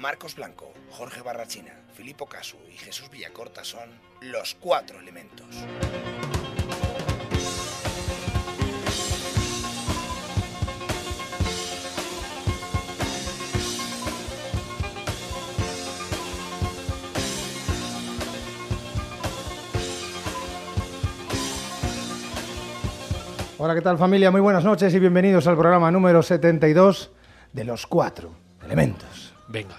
Marcos Blanco, Jorge Barrachina, Filipo Casu y Jesús Villacorta son Los Cuatro Elementos. Hola, ¿qué tal, familia? Muy buenas noches y bienvenidos al programa número 72 de Los Cuatro Elementos. Venga.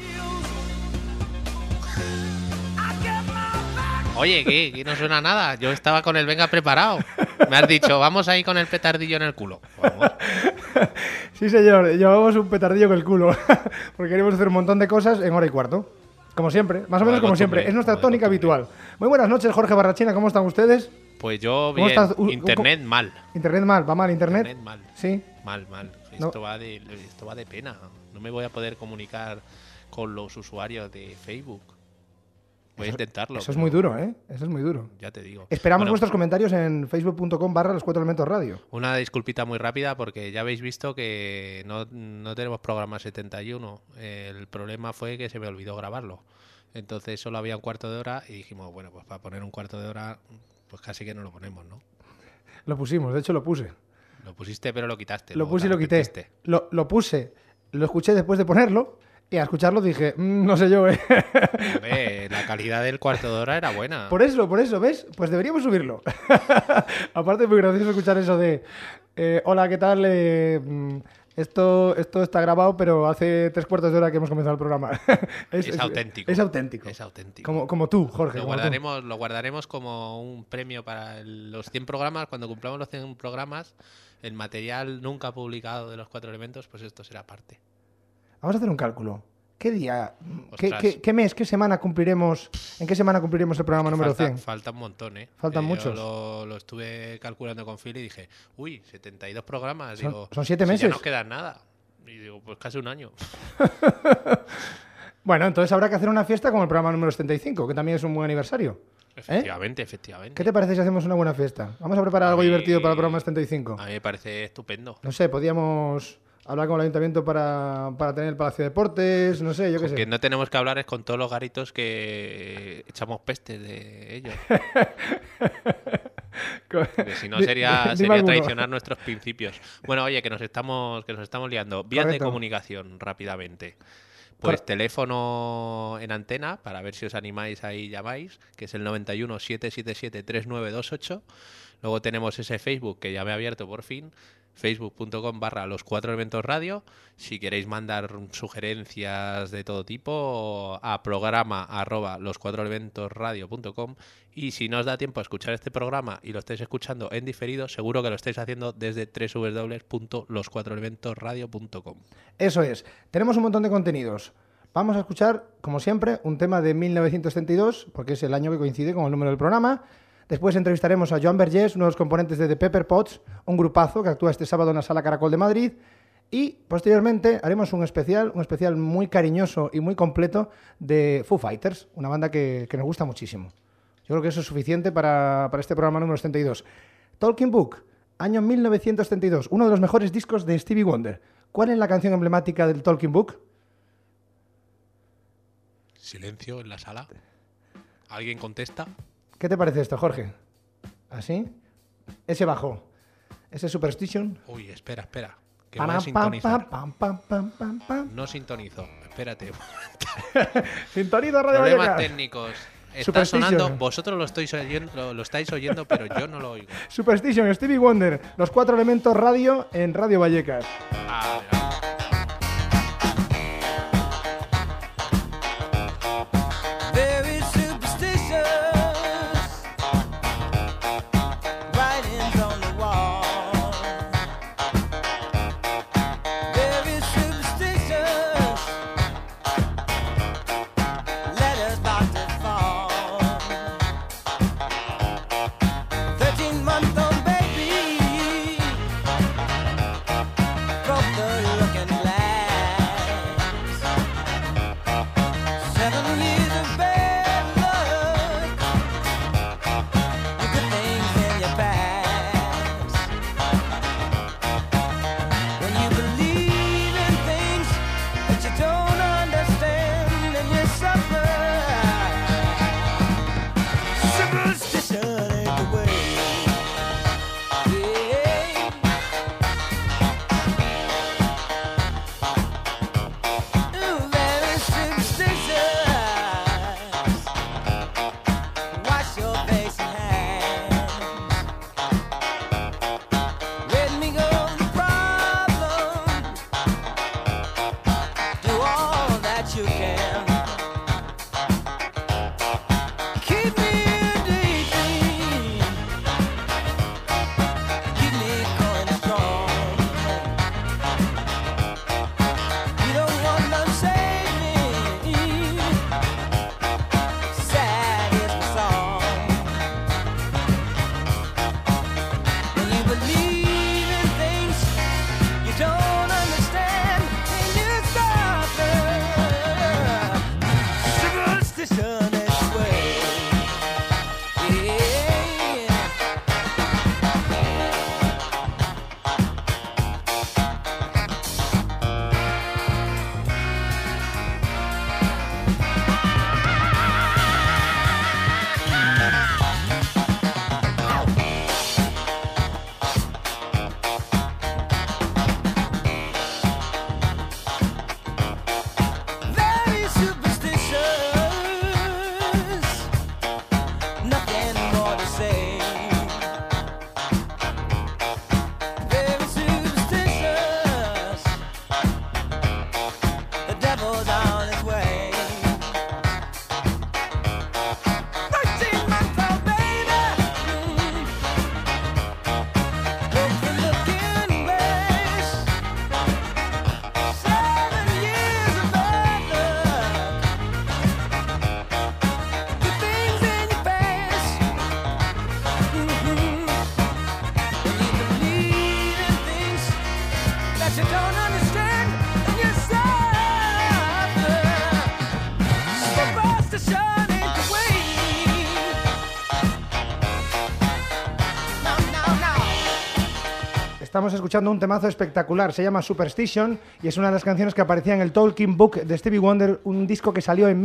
Oye, ¿qué? No suena nada. Yo estaba con el venga preparado. Me has dicho, vamos ahí con el petardillo en el culo. Vamos. Sí, señor. Llevamos un petardillo con el culo. Porque queremos hacer un montón de cosas en hora y cuarto. Como siempre. Más o menos como siempre. Es nuestra tónica habitual. Muy buenas noches, Jorge Barrachina. ¿Cómo están ustedes? Pues yo bien. Internet mal. Internet mal. ¿Va mal internet? Internet mal. Sí. Mal. No. Esto va de pena. No me voy a poder comunicar con los usuarios de Facebook. Voy a intentarlo. Eso es muy duro, ¿eh? Eso es muy duro. Ya te digo. Esperamos vuestros comentarios en facebook.com/Los Cuatro Elementos Radio. Una disculpita muy rápida porque ya habéis visto que no tenemos programa 71. El problema fue que se me olvidó grabarlo. Entonces solo había un cuarto de hora y dijimos, bueno, pues para poner un cuarto de hora, pues casi que no lo ponemos, ¿no? Lo pusimos, de hecho lo puse. Lo pusiste pero lo quitaste. Lo puse y lo quité. Lo puse, lo escuché después de ponerlo y al escucharlo dije, no sé yo, La calidad del cuarto de hora era buena. Por eso, ¿ves? Pues deberíamos subirlo. Aparte es muy gracioso escuchar eso de, hola, ¿qué tal? Esto está grabado, pero hace 3/4 de hora que hemos comenzado el programa. Es auténtico. Es auténtico. Es auténtico. Como tú, Jorge. Lo guardaremos como un premio para los 100 programas. Cuando cumplamos los 100 programas, el material nunca publicado de Los Cuatro Elementos, pues esto será parte. Vamos a hacer un cálculo. ¿Qué día? Ostras. ¿Qué mes? ¿Qué semana cumpliremos? ¿En qué semana cumpliremos el programa número 100? Falta un montón, ¿eh? Faltan muchos. Yo lo estuve calculando con Phil y dije, 72 programas. Son 7 meses. Ya no queda nada. Y digo, pues casi un año. Bueno, entonces habrá que hacer una fiesta como el programa número 75, que también es un buen aniversario. Efectivamente. ¿Qué te parece si hacemos una buena fiesta? Vamos a preparar algo divertido para el programa 75. A mí me parece estupendo. No sé, podríamos hablar con el ayuntamiento para tener el Palacio de Deportes, no sé, yo qué sé. Lo que no tenemos que hablar es con todos los garitos que echamos pestes de ellos. Porque si no sería traicionar nuestros principios. Bueno, oye, que nos estamos liando. Vías de comunicación, rápidamente. Pues teléfono en antena, para ver si os animáis ahí llamáis, que es el 91 777 3928. Luego tenemos ese Facebook que ya me he abierto por fin, facebook.com/Los Cuatro Elementos Radio. Si queréis mandar sugerencias de todo tipo, a programa@loscuatroelementosradio.com. Y si no os da tiempo a escuchar este programa y lo estáis escuchando en diferido, seguro que lo estáis haciendo desde www.loscuatroelementosradio.com. Eso es. Tenemos un montón de contenidos. Vamos a escuchar, como siempre, un tema de 1932, porque es el año que coincide con el número del programa. Después entrevistaremos a Joan Vergés, uno de los componentes de The Pepper Pots, un grupazo que actúa este sábado en la Sala Caracol de Madrid. Y posteriormente haremos un especial muy cariñoso y muy completo de Foo Fighters, una banda que nos gusta muchísimo. Yo creo que eso es suficiente para este programa número 72. Talking Book, año 1972, uno de los mejores discos de Stevie Wonder. ¿Cuál es la canción emblemática del Talking Book? Silencio en la sala. ¿Alguien contesta? ¿Qué te parece esto, Jorge? ¿Así? Ese bajo. Ese Superstition. Uy, espera. Que voy a sintonizar. Pam. No sintonizo. Espérate. Sintoniza Radio Problemas Vallecas. técnicos. Está sonando. Vosotros lo estáis oyendo, pero yo no lo oigo. Superstition, Stevie Wonder. Los Cuatro Elementos Radio en Radio Vallecas. The Estamos escuchando un temazo espectacular, se llama Superstition y es una de las canciones que aparecía en el Talking Book de Stevie Wonder, un disco que salió en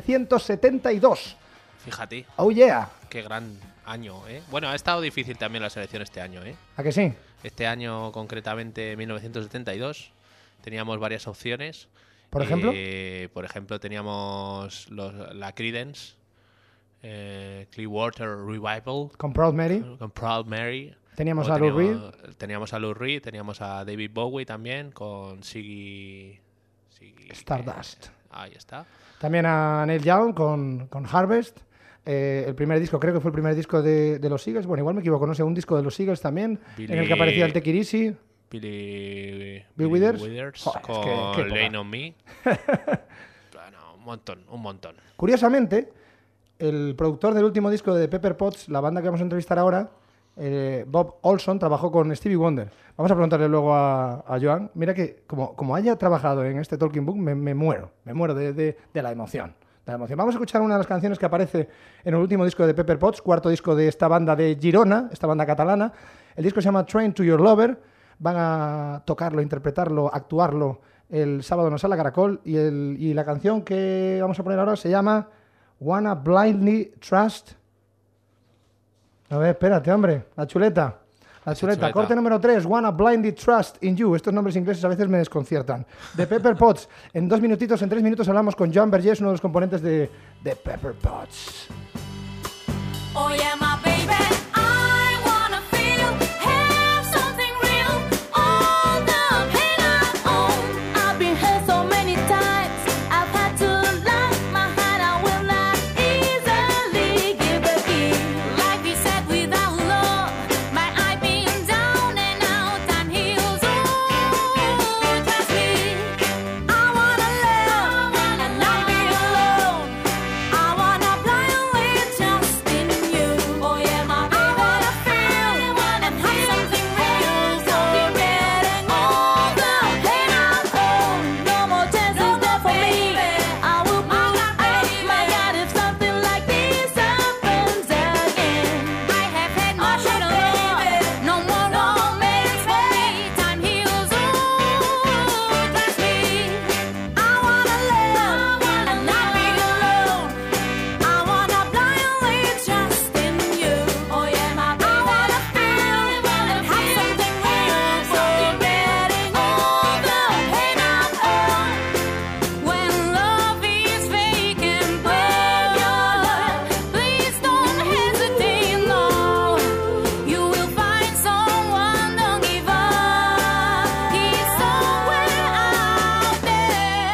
1972. Fíjate. Oh yeah. Qué gran año, ¿eh? Bueno, ha estado difícil también la selección este año, ¿eh? ¿A que sí? Este año, concretamente 1972, teníamos varias opciones. ¿Por ejemplo? Por ejemplo, teníamos la Creedence, Clearwater Revival. Con Proud Mary. Con Proud Mary. Teníamos a Lou Reed. Teníamos a Lou Reed, teníamos a David Bowie también, con Ziggy Stardust. Ahí está. También a Neil Young con Harvest. El primer disco, creo que fue el primer disco de los Eagles. Bueno, igual me equivoco, no sé, un disco de los Eagles también, en el que aparecía el Take It Easy. Bill Withers. Joder, con qué Lean on Me. Bueno, un montón. Curiosamente, el productor del último disco de Pepper Potts, la banda que vamos a entrevistar ahora, Bob Olson, trabajó con Stevie Wonder. Vamos a preguntarle luego a Joan. Mira que como haya trabajado en este Talking Book, me muero de la emoción. Vamos a escuchar una de las canciones que aparece en el último disco de Pepper Potts, cuarto disco de esta banda de Girona, esta banda catalana. El disco se llama Train to Your Lover. Van a tocarlo, interpretarlo, actuarlo el sábado en la Sala Caracol. Y la canción que vamos a poner ahora se llama Wanna Blindly Trust. A ver, espérate, hombre. La chuleta. Corte número 3, Wanna Blindly Trust in You. Estos nombres ingleses a veces me desconciertan. De Pepper Potts. En 3 minutos hablamos con Joan Vergés, uno de los componentes de Pepper Potts. Oh yeah, my baby, I wanna feel, have something real, all the pain I own. I've been hurt so many times, I've had to lie my head, I will not easily give a in. Like we said, without love, my eye been down and out and heels. Ooh, trust me, I wanna love and not be alone. I wanna blindly trust in you. Oh yeah, my baby, I wanna feel and have something real. So forgetting all the pain I've owned. No more chances there for me. I will put up my God if something like this happens again. I have had much enough. No more romance for me. Time heals. Ooh, trust me. I wanna love and not be alone. I wanna blindly trust in you. Oh yeah, my baby, I wanna feel and have something real. So forgetting all the pain I've owned. When love is fake and break your heart, please don't hesitate, no. You will find someone, don't give up. He's somewhere out there.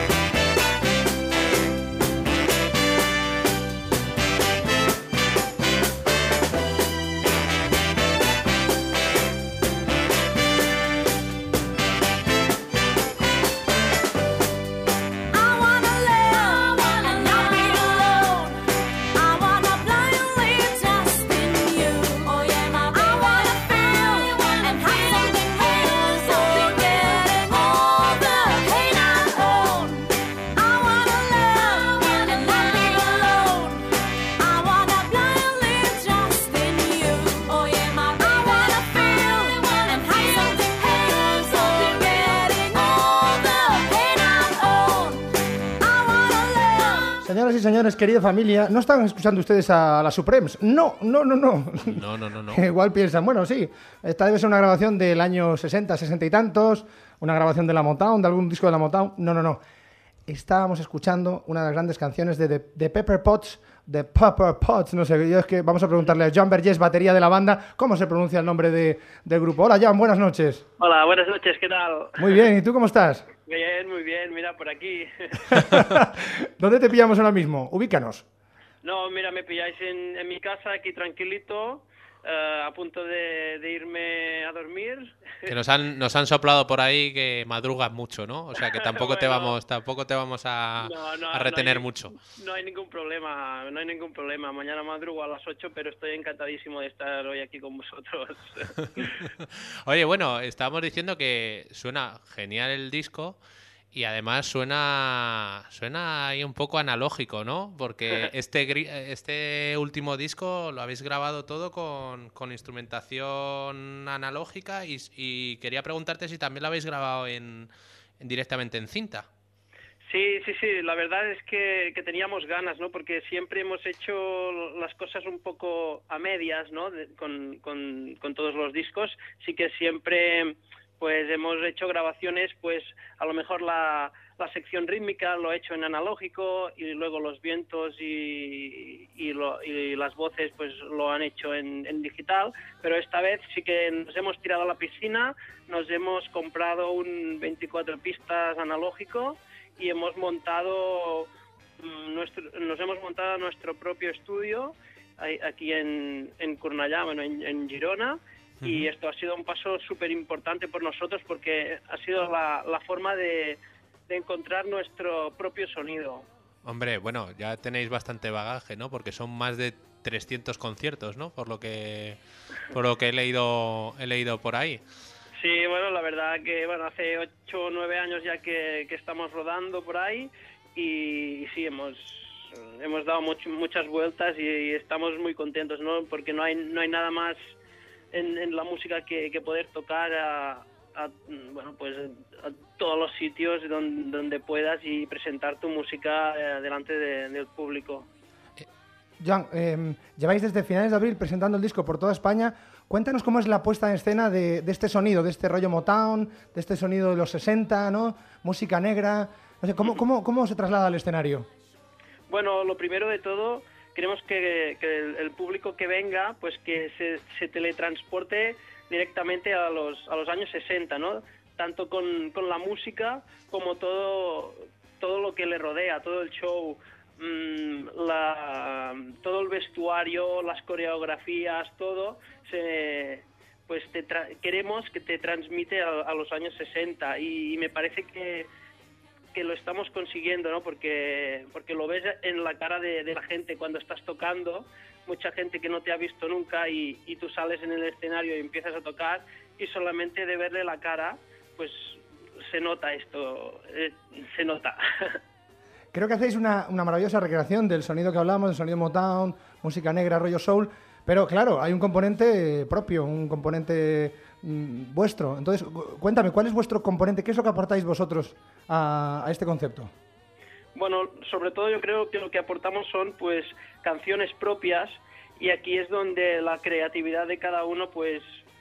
I wanna love and not be alone. I wanna blindly trust in you. Oh yeah, my baby, I wanna feel and have something real. So forgetting all the pain I've owned. I wanna love and not be alone. I wanna blindly trust in you. Oh yeah, my baby, I wanna feel and have something real. So forgetting all the pain I've owned. I wanna love. Señoras y señores, querida familia, ¿no estaban escuchando ustedes a la Supremes? No. No. Igual piensan, bueno, sí, esta debe ser una grabación del año 60, 60 y tantos, una grabación de la Motown, de algún disco de la Motown. No. Estábamos escuchando una de las grandes canciones de Pepper Potts, de Pepper Potts, no sé, yo es que vamos a preguntarle a Joan Vergés, batería de la banda, cómo se pronuncia el nombre del grupo. Hola, Joan, buenas noches. Hola, buenas noches, ¿qué tal? Muy bien, ¿y tú cómo estás? Bien, muy bien, mira, por aquí. ¿Dónde te pillamos ahora mismo? Ubícanos. No, mira, me pilláis en mi casa, aquí tranquilito, a punto de irme a dormir. Que nos han soplado por ahí que madrugas mucho, ¿no? O sea que tampoco te Bueno. vamos a No, retener hay- mucho. No hay ningún problema. Mañana madrugo a las 8, pero estoy encantadísimo de estar hoy aquí con vosotros. Oye, bueno, estábamos diciendo que suena genial el disco Y además suena ahí un poco analógico, ¿no? Porque este último disco lo habéis grabado todo con instrumentación analógica y quería preguntarte si también lo habéis grabado directamente en cinta. Sí, la verdad es que teníamos ganas, ¿no? Porque siempre hemos hecho las cosas un poco a medias, ¿no? Con todos los discos. Sí que siempre pues hemos hecho grabaciones, pues a lo mejor la sección rítmica lo he hecho en analógico y luego los vientos y las voces pues lo han hecho en digital, pero esta vez sí que nos hemos tirado a la piscina, nos hemos comprado un 24 pistas analógico y hemos montado nuestro propio estudio aquí en Cornellà, bueno, en Girona. Y esto ha sido un paso súper importante por nosotros porque ha sido la forma de encontrar nuestro propio sonido. Hombre, bueno, ya tenéis bastante bagaje, ¿no? Porque son más de 300 conciertos, ¿no? Por lo que he leído por ahí. Sí, bueno, la verdad que bueno, hace 8 o 9 años ya que estamos rodando por ahí y sí, hemos dado muchas vueltas y estamos muy contentos, ¿no? Porque no hay nada más en la música que poder tocar a todos los sitios donde puedas y presentar tu música delante del público. Joan, lleváis desde finales de abril presentando el disco por toda España. Cuéntanos cómo es la puesta en escena de este sonido, de este rollo Motown, de este sonido de los 60, ¿no? Música negra. No sé, ¿cómo se traslada al escenario? Bueno, lo primero de todo, queremos que el público que venga, pues que se teletransporte directamente a los años 60, ¿no? Tanto con la música como todo lo que le rodea, todo el show, todo el vestuario, las coreografías, todo, queremos que te transmite a los años 60 y me parece que lo estamos consiguiendo, ¿no? Porque lo ves en la cara de la gente cuando estás tocando, mucha gente que no te ha visto nunca y tú sales en el escenario y empiezas a tocar y solamente de verle la cara, pues se nota esto, se nota. Creo que hacéis una maravillosa recreación del sonido que hablamos, del sonido Motown, música negra, rollo soul, pero claro, hay un componente propio, un componente vuestro. Entonces, cuéntame, ¿cuál es vuestro componente? ¿Qué es lo que aportáis vosotros a este concepto? Bueno, sobre todo yo creo que lo que aportamos son pues canciones propias y aquí es donde la creatividad de cada uno pues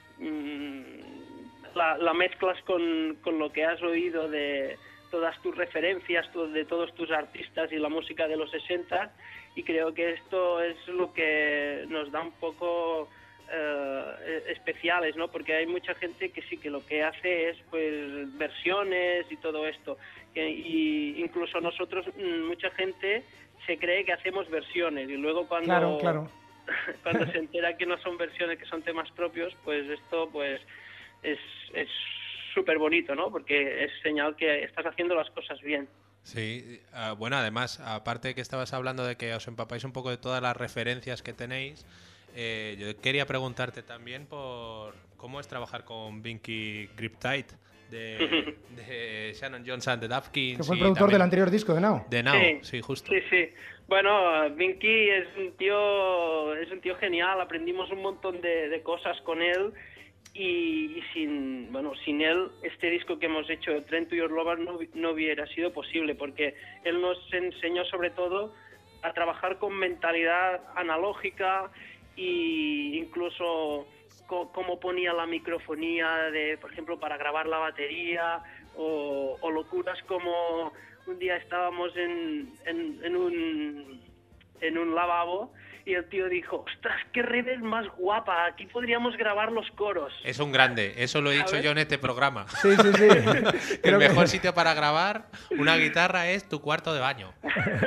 la mezclas con lo que has oído de todas tus referencias, de todos tus artistas y la música de los 60 y creo que esto es lo que nos da un poco especiales, ¿no? Porque hay mucha gente que sí que lo que hace es pues versiones y todo esto y incluso nosotros mucha gente se cree que hacemos versiones y luego cuando cuando se entera que no son versiones, que son temas propios, pues esto pues es súper bonito, ¿no? Porque es señal que estás haciendo las cosas bien. Sí, bueno, además, aparte de que estabas hablando de que os empapáis un poco de todas las referencias que tenéis, yo quería preguntarte también por cómo es trabajar con Binky Griptide de Shannon Johnson, de Daft Kings. Que fue el productor del anterior disco de Now. De Now, sí, justo. Sí. Bueno, Binky es un tío genial, aprendimos un montón de cosas con él y sin él este disco que hemos hecho, Train to Your Lover, no hubiera sido posible porque él nos enseñó sobre todo a trabajar con mentalidad analógica y incluso cómo ponía la microfonía por ejemplo para grabar la batería o locuras como un día estábamos en un lavabo y el tío dijo, ostras, qué redes más guapa, aquí podríamos grabar los coros. Es un grande, eso lo he dicho yo en este programa. Sí. El mejor sitio para grabar una guitarra es tu cuarto de baño.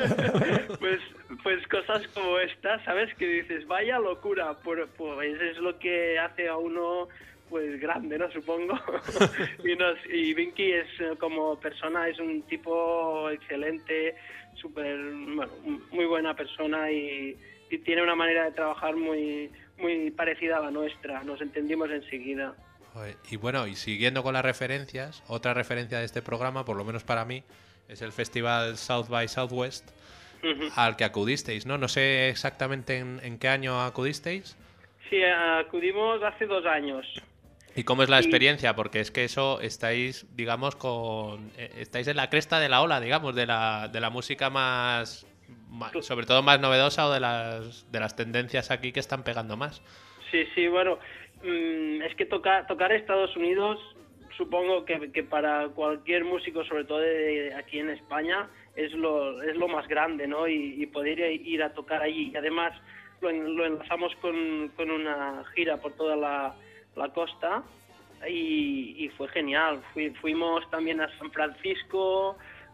Pues cosas como estas, ¿sabes? Que dices, vaya locura, pues es lo que hace a uno pues grande, ¿no? Supongo. y Binky es como persona, es un tipo excelente, muy buena persona y tiene una manera de trabajar muy, muy parecida a la nuestra. Nos entendimos enseguida. Y bueno, y siguiendo con las referencias, otra referencia de este programa, por lo menos para mí, es el festival South by Southwest, al que acudisteis, ¿no? No sé exactamente en qué año acudisteis. Sí, acudimos hace 2 años. ¿Y cómo es la experiencia? Porque es que eso estáis, digamos, estáis en la cresta de la ola, digamos, de la música más, sobre todo más novedosa, o de las tendencias aquí que están pegando más. Sí, bueno, es que tocar Estados Unidos, supongo que para cualquier músico, sobre todo de aquí en España, es lo más grande, ¿no? Y poder ir a tocar allí. Y además lo enlazamos con una gira por toda la costa y fue genial. Fuimos también a San Francisco,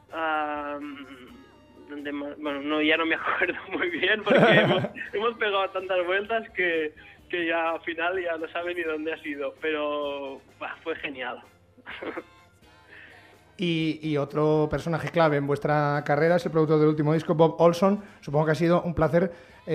ya no me acuerdo muy bien porque hemos pegado tantas vueltas que ya al final ya no sabe ni dónde ha sido, pero fue genial. Y otro personaje clave en vuestra carrera es el productor del último disco, Bob Olson. Supongo que ha sido un placer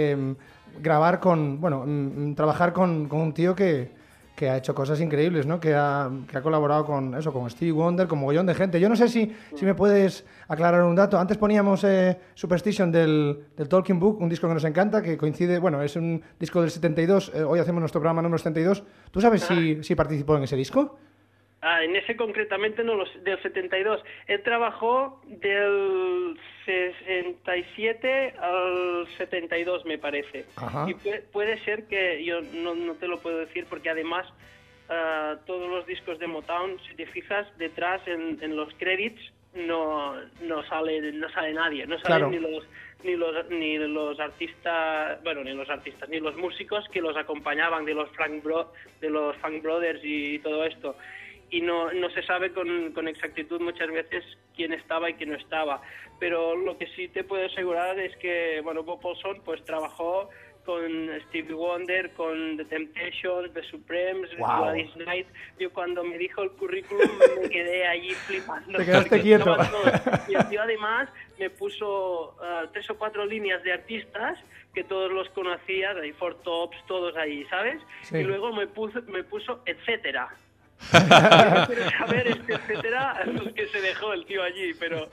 trabajar con un tío que ha hecho cosas increíbles, ¿no? Que ha colaborado con Stevie Wonder, con mogollón de gente. Yo no sé si me puedes aclarar un dato. Antes poníamos Superstition del Talking Book, un disco que nos encanta, que coincide, es un disco del 72, hoy hacemos nuestro programa número 72. ¿Tú sabes si participó en ese disco? En ese concretamente no, del 72. Él trabajó del 67 al 72, me parece. Ajá. Y puede ser que, yo no te lo puedo decir, porque además todos los discos de Motown, si te fijas, detrás en los credits no sale nadie, no salen claro. ni los artistas, ni los músicos que los acompañaban de los Funk Brothers y todo esto. Y no se sabe con exactitud muchas veces quién estaba y quién no estaba. Pero lo que sí te puedo asegurar es que, Bob Olson pues trabajó con Stevie Wonder, con The Temptations, The Supremes, wow. Gladys Knight. Yo cuando me dijo el currículum me quedé allí flipando. Te quedaste quieto. Y el tío además me puso 3 o 4 líneas de artistas que todos los conocía, de Four Tops, todos ahí, ¿sabes? Sí. Y luego me puso etcétera. Quiero saber etcétera, los que se dejó el tío allí, pero...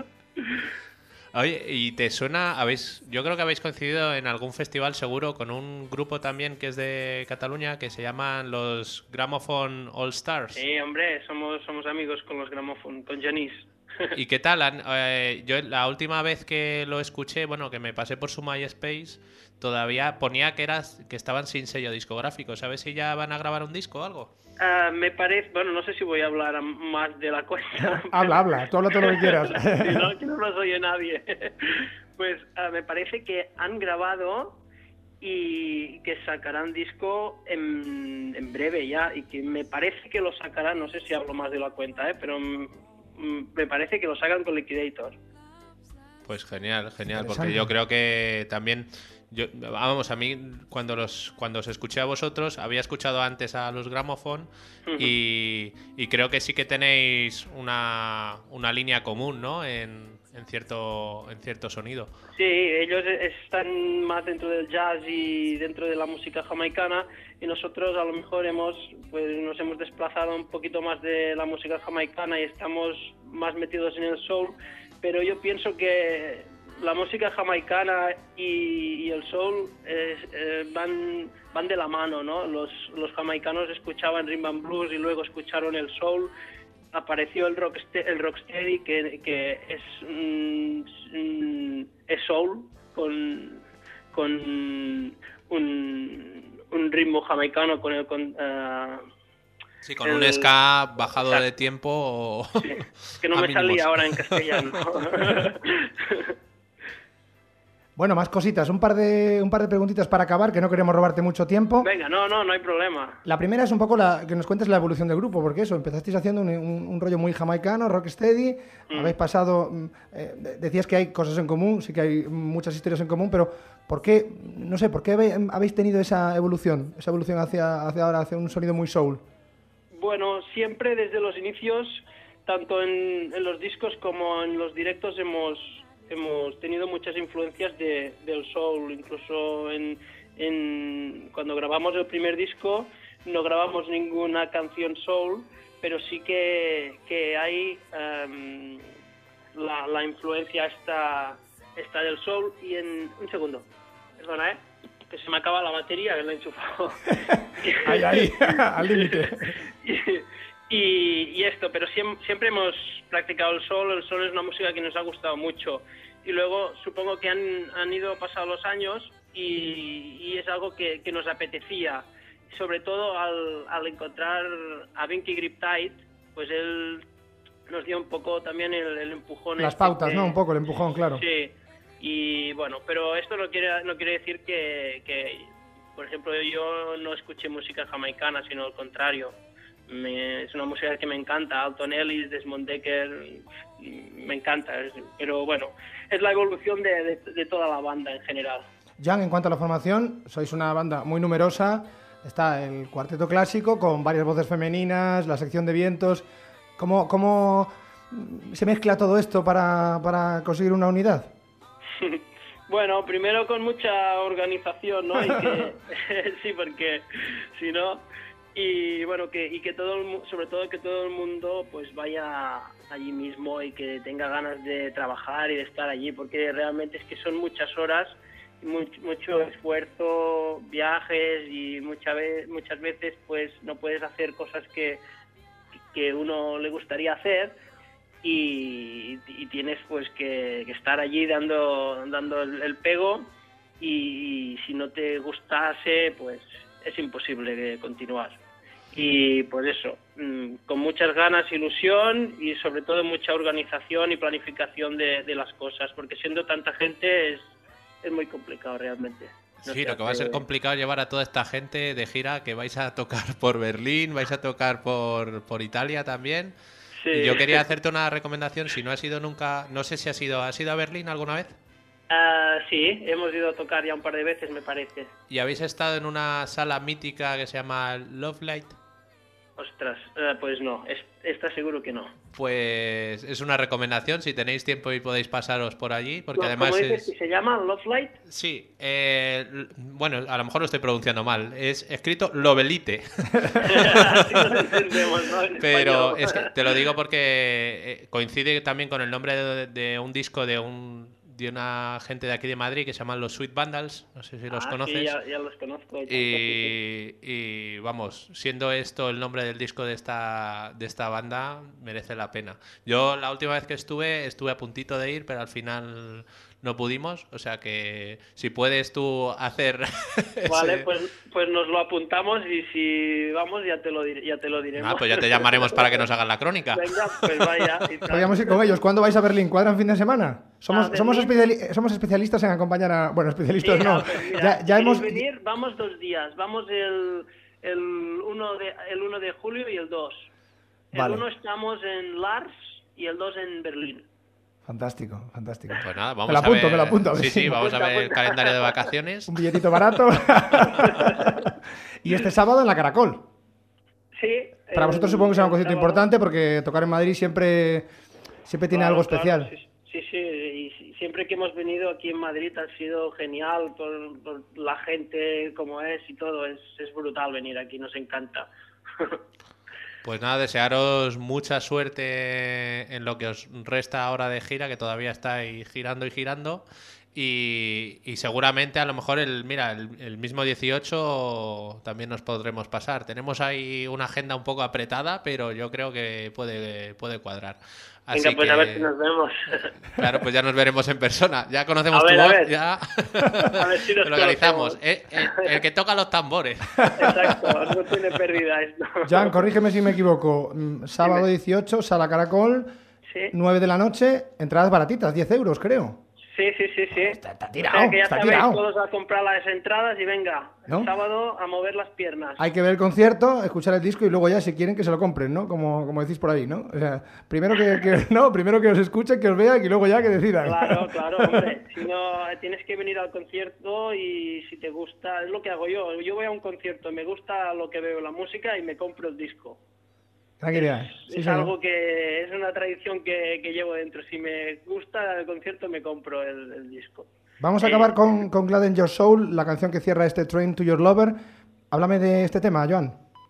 Oye, ¿y te suena? Yo creo que habéis coincidido en algún festival seguro con un grupo también que es de Cataluña que se llaman los Gramophone All Stars. Sí, hombre, somos amigos con los Gramophone, con Janice. ¿Y qué tal? Yo la última vez que lo escuché, que me pasé por su MySpace, todavía ponía que estaban sin sello discográfico. ¿Sabes si ya van a grabar un disco o algo? Me parece, no sé si voy a hablar más de la cuenta. Habla, tú habla todo lo que quieras. Que no nos oye nadie. Pues me parece que han grabado y que sacarán disco en breve ya, y que me parece que lo sacarán, no sé si hablo más de la cuenta, pero me parece que lo sacan con Liquidator. Pues genial, porque yo creo que también... a mí cuando os escuché a vosotros, había escuchado antes a los Gramophone y creo que sí que tenéis una línea común, ¿no? En cierto sonido. Sí, ellos están más dentro del jazz y dentro de la música jamaicana, y nosotros a lo mejor nos hemos desplazado un poquito más de la música jamaicana y estamos más metidos en el soul, pero yo pienso que la música jamaicana y el soul van de la mano, ¿no? Los jamaicanos escuchaban rhythm and blues y luego escucharon el soul. Apareció el rocksteady que es soul con un ritmo jamaicano con un ska bajado de tiempo. Sí, que no me salía ahora en castellano. Bueno, más cositas, un par de preguntitas para acabar, que no queremos robarte mucho tiempo. Venga, no hay problema. La primera es un poco que nos cuentes la evolución del grupo, porque empezasteis haciendo un rollo muy jamaicano, rocksteady, habéis pasado, decías que hay cosas en común, sí que hay muchas historias en común, pero ¿por qué habéis tenido esa evolución hacia ahora, hacia un sonido muy soul? Bueno, siempre desde los inicios, tanto en los discos como en los directos hemos tenido muchas influencias del soul. Incluso cuando grabamos el primer disco no grabamos ninguna canción soul, pero sí que hay la influencia está del soul. Y en un segundo, perdona, que se me acaba la batería, que la he enchufado. Ahí, al límite. Y esto, pero siempre hemos practicado el soul es una música que nos ha gustado mucho. Y luego supongo que han ido pasado los años y es algo que nos apetecía. Sobre todo al encontrar a Vinky Griptide, pues él nos dio un poco también el empujón. Las pautas, ¿no? Un poco el empujón, claro. Sí, y bueno, pero esto no quiere decir que, por ejemplo, yo no escuché música jamaicana, sino al contrario. Es una música que me encanta, Alton Ellis, Desmond Decker, me encanta, pero bueno, es la evolución de toda la banda en general. Jan, en cuanto a la formación, sois una banda muy numerosa. Está el cuarteto clásico con varias voces femeninas, la sección de vientos. ¿Cómo se mezcla todo esto para conseguir una unidad? Bueno, primero con mucha organización, ¿no? Sí, porque si no... Y bueno, que todo sobre todo que todo el mundo pues vaya allí mismo y que tenga ganas de trabajar y de estar allí, porque realmente es que son muchas horas, mucho esfuerzo, viajes, y muchas veces pues no puedes hacer cosas que uno le gustaría hacer, y tienes pues que estar allí dando el pego, y si no te gustase pues es imposible continuar. Y pues eso, con muchas ganas, ilusión y sobre todo mucha organización y planificación de las cosas, porque siendo tanta gente es muy complicado realmente. Sí, lo que va a ser complicado es llevar a toda esta gente de gira, que vais a tocar por Berlín, vais a tocar por Italia también. Sí. Y yo quería hacerte una recomendación, si no has ido nunca, no sé si has ido a Berlín alguna vez. Sí, hemos ido a tocar ya un par de veces, me parece. ¿Y habéis estado en una sala mítica que se llama Love Light? Ostras, pues no, está seguro que no. Pues es una recomendación, si tenéis tiempo y podéis pasaros por allí, porque además ¿Cómo dices que se llama? ¿Love Light? Sí, bueno, a lo mejor lo estoy pronunciando mal, es escrito Lovelite. Así nos entendemos, ¿no? En Pero español. es que te lo digo porque coincide también con el nombre de un disco de una gente de aquí de Madrid que se llaman los Sweet Vandals, no sé si los conoces. Sí, ya los conozco. Y vamos, siendo esto el nombre del disco de esta banda, merece la pena. Yo la última vez que estuve a puntito de ir, pero al final no pudimos, o sea que si puedes tú hacer Vale, pues nos lo apuntamos, y si vamos ya te lo diremos. pues ya te llamaremos para que nos hagas la crónica. Venga, pues vaya. Podríamos ir con ellos. ¿Cuándo vais a Berlín? ¿Cuadran fin de semana? Somos especialistas en acompañar a... Bueno, especialistas no. Pues mira, Ya hemos... venir, vamos 2 días. Vamos el 1 de julio y el 2. Vale. El 1 estamos en Lars y el 2 en Berlín. Fantástico. Pues nada, vamos Me lo apunto, a ver. me lo apunto, a ver Sí, si- vamos a ver el calendario de vacaciones. Un billetito barato. Y este sábado en la Caracol. Sí. Para vosotros supongo que será un concierto sábado. importante, porque tocar en Madrid siempre tiene Claro, algo claro, especial. sí, y siempre que hemos venido aquí en Madrid ha sido genial por la gente como es y todo. Es brutal venir aquí, nos encanta. Pues nada, desearos mucha suerte en lo que os resta ahora de gira, que todavía estáis girando y girando. Y seguramente a lo mejor el mismo 18 también nos podremos pasar. Tenemos ahí una agenda un poco apretada, pero yo creo que puede cuadrar. Así Venga, pues que, a ver si nos vemos. Claro, pues ya nos veremos en persona. Ya conocemos A ver, tu a voz, ver. ya A ver si nos lo organizamos. conocemos. El que toca los tambores. Exacto, no tiene pérdida esto. Jan, corrígeme si me equivoco. Sábado 18, Sala Caracol, Sí, 9 de la noche, entradas baratitas, 10 euros, creo. sí. Está O tirado, sea que ya está sabéis, tirado. todos a comprar las entradas y venga, ¿No? el sábado a mover las piernas. Hay que ver el concierto, escuchar el disco y luego ya, si quieren, que se lo compren, ¿no? Como decís por ahí, ¿no? O sea, primero primero que os escuchen, que os vean y luego ya que decidan. Claro, hombre. Si no, tienes que venir al concierto y si te gusta, es lo que hago yo. Yo voy a un concierto, me gusta lo que veo, la música, y me compro el disco. Tranquilidad. Sí, Es señor. algo que es una tradición que llevo dentro. Si me gusta el concierto, me compro el disco. Vamos a acabar con Glad in Your Soul, la canción que cierra este Train to Your Lover. Háblame de este tema, Joan.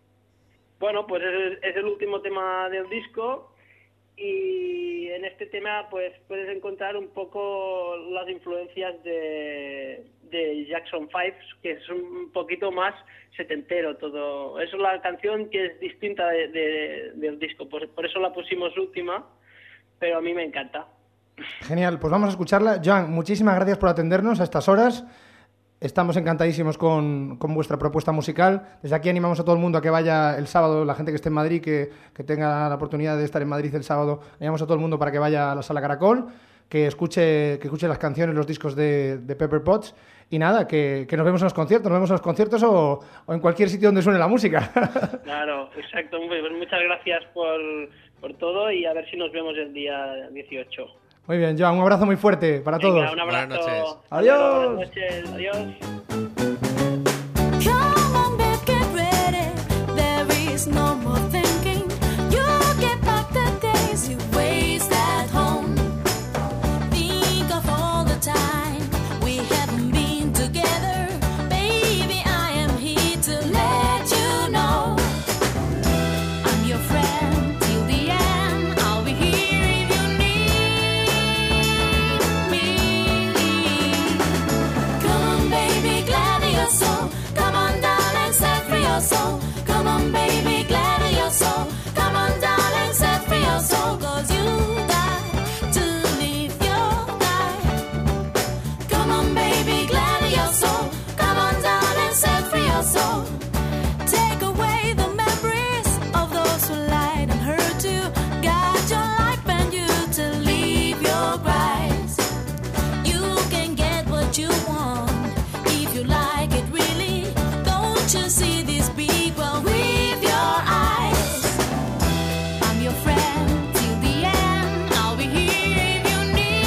Bueno, pues es el último tema del disco y en este tema pues puedes encontrar un poco las influencias de Jackson 5, que es un poquito más setentero todo. Es la canción que es distinta del disco, por eso la pusimos última, pero a mí me encanta. Genial, pues vamos a escucharla. Joan, muchísimas gracias por atendernos a estas horas. Estamos encantadísimos con vuestra propuesta musical. Desde aquí animamos a todo el mundo a que vaya el sábado, la gente que esté en Madrid, que tenga la oportunidad de estar en Madrid el sábado, animamos a todo el mundo para que vaya a la Sala Caracol, que escuche las canciones, los discos de Pepper Potts. Y nada, que nos vemos en los conciertos, o en cualquier sitio donde suene la música. Claro, exacto. Pues muchas gracias por todo y a ver si nos vemos el día 18. Muy bien, Joan, un abrazo muy fuerte para todos. Un abrazo. Buenas noches. Adiós. Buenas noches. Adiós. Come on, babe, get ready. There is no more thinking. You get back the days you waste at home. Think of all the time we haven't been together. Baby, I am here to let you know I'm your friend till the end. I'll be here if you need me. Come on, baby, glad you're so. Come on, darling, set free your soul. Come on, baby, glad you're so. Come on, darling, set free your soul. 'Cause you got to live your life. Come on, baby, glad you're so. Come on, darling, set free your soul. Take away the memories of those who lied and hurt you. Got your life and you to leave your cries. You can get what you want if you like it really. Don't you see this big world with your eyes? I'm your friend till the end. I'll be here if you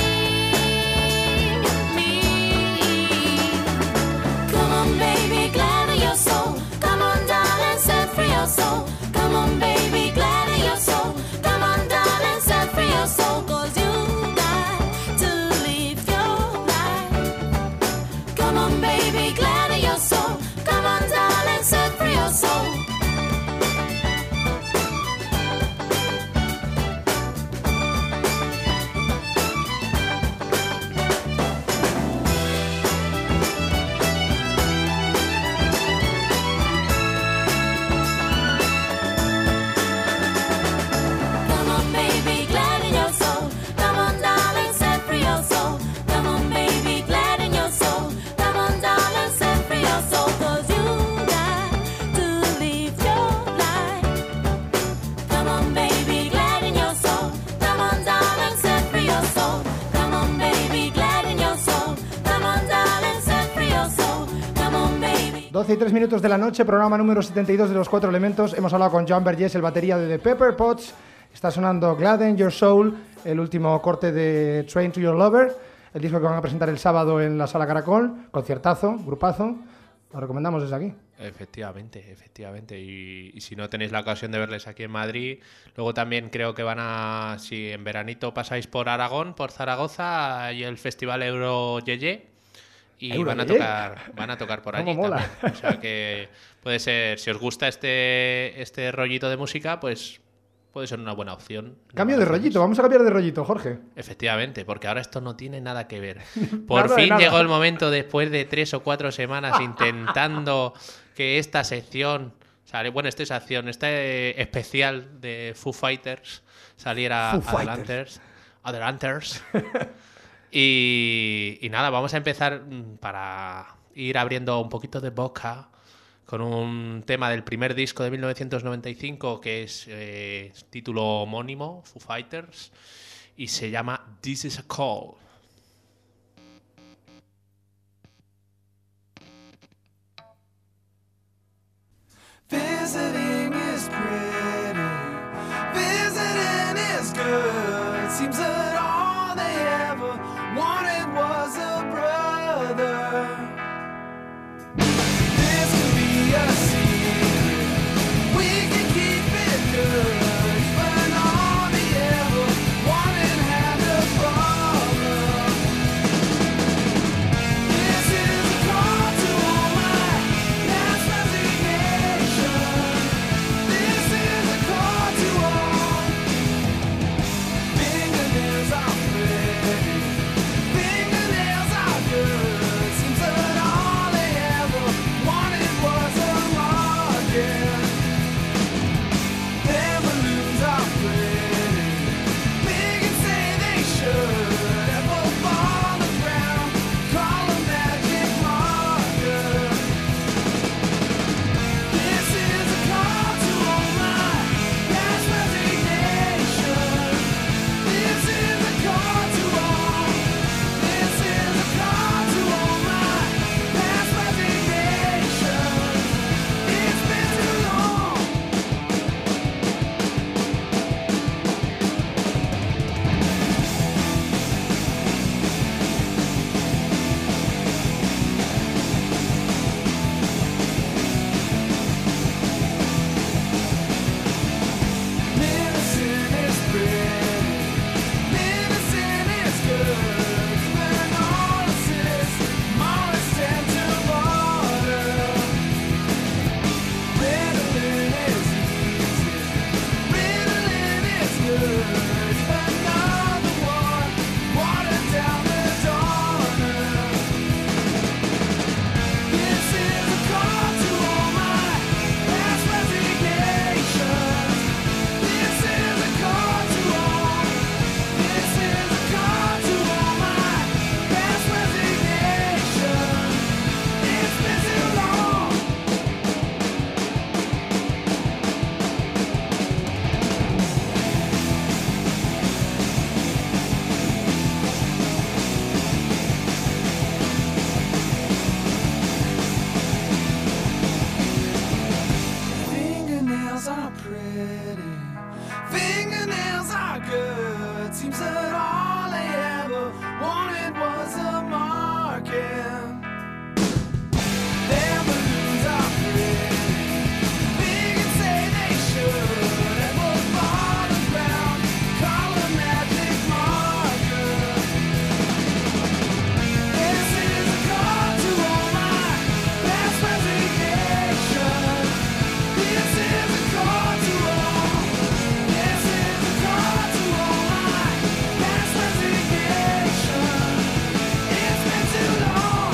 need me. Come on, baby, glad you're so. Come on, darling, set free your soul. Come on, baby, glad you're so. Come on, darling, set free your soul. 'Cause you got to live your life. Come on, baby, glad you're so. Come on, darling, set free your soul. Come on, baby, glad in your soul. Come on, darling, set free your soul. Come on, baby, glad in your soul. Come on, darling, set free your soul. 'Cause you got to live your life. Come on, baby, glad in your soul. Come on, darling, set free your soul. Come on, baby, glad in your soul. Come on, darling, set free your soul. Come on, baby. 12 y 3 minutos de la noche, programa número 72 de Los Cuatro Elementos. Hemos hablado con Joan Vergés, el batería de The Pepper Potts. Está sonando Glad in Your Soul, el último corte de Train to Your Lover, el disco que van a presentar el sábado en la Sala Caracol. Conciertazo, grupazo. Lo recomendamos desde aquí. Efectivamente. Y si no tenéis la ocasión de verles aquí en Madrid, luego también creo que van a, si en veranito pasáis por Aragón, por Zaragoza, y el Festival Euro Yeye, y Euro van a tocar por ¿Cómo allí mola? también. O sea que puede ser, si os gusta este rollito de música, pues puede ser una buena opción. Cambio de rollito, vamos a cambiar de rollito, Jorge. Efectivamente, porque ahora esto no tiene nada que ver. Por Nada de fin nada. llegó el momento, después de 3 o 4 semanas intentando que esta sección, esta sección, este especial de Foo Fighters saliera Foo Fighters. adelanters. Y nada, vamos a empezar para ir abriendo un poquito de boca con un tema del primer disco de 1995 que es título homónimo, Foo Fighters, y se llama This Is a Call. Visiting is pretty, visiting is good. Seems that all they ever wanted was a brother. This could be a secret, we can keep it good. Even all they ever wanted had a problem. This is a call to all my past resignation. This nails are pretty, fingernails are good. Seems that all they ever wanted was a marking. Their balloons are pretty, big and say they should, and will fall to the ground, call a magic marker. This is a call to all my past resignation. This is a call to all. This is a call to all my past resignation. It's been too long.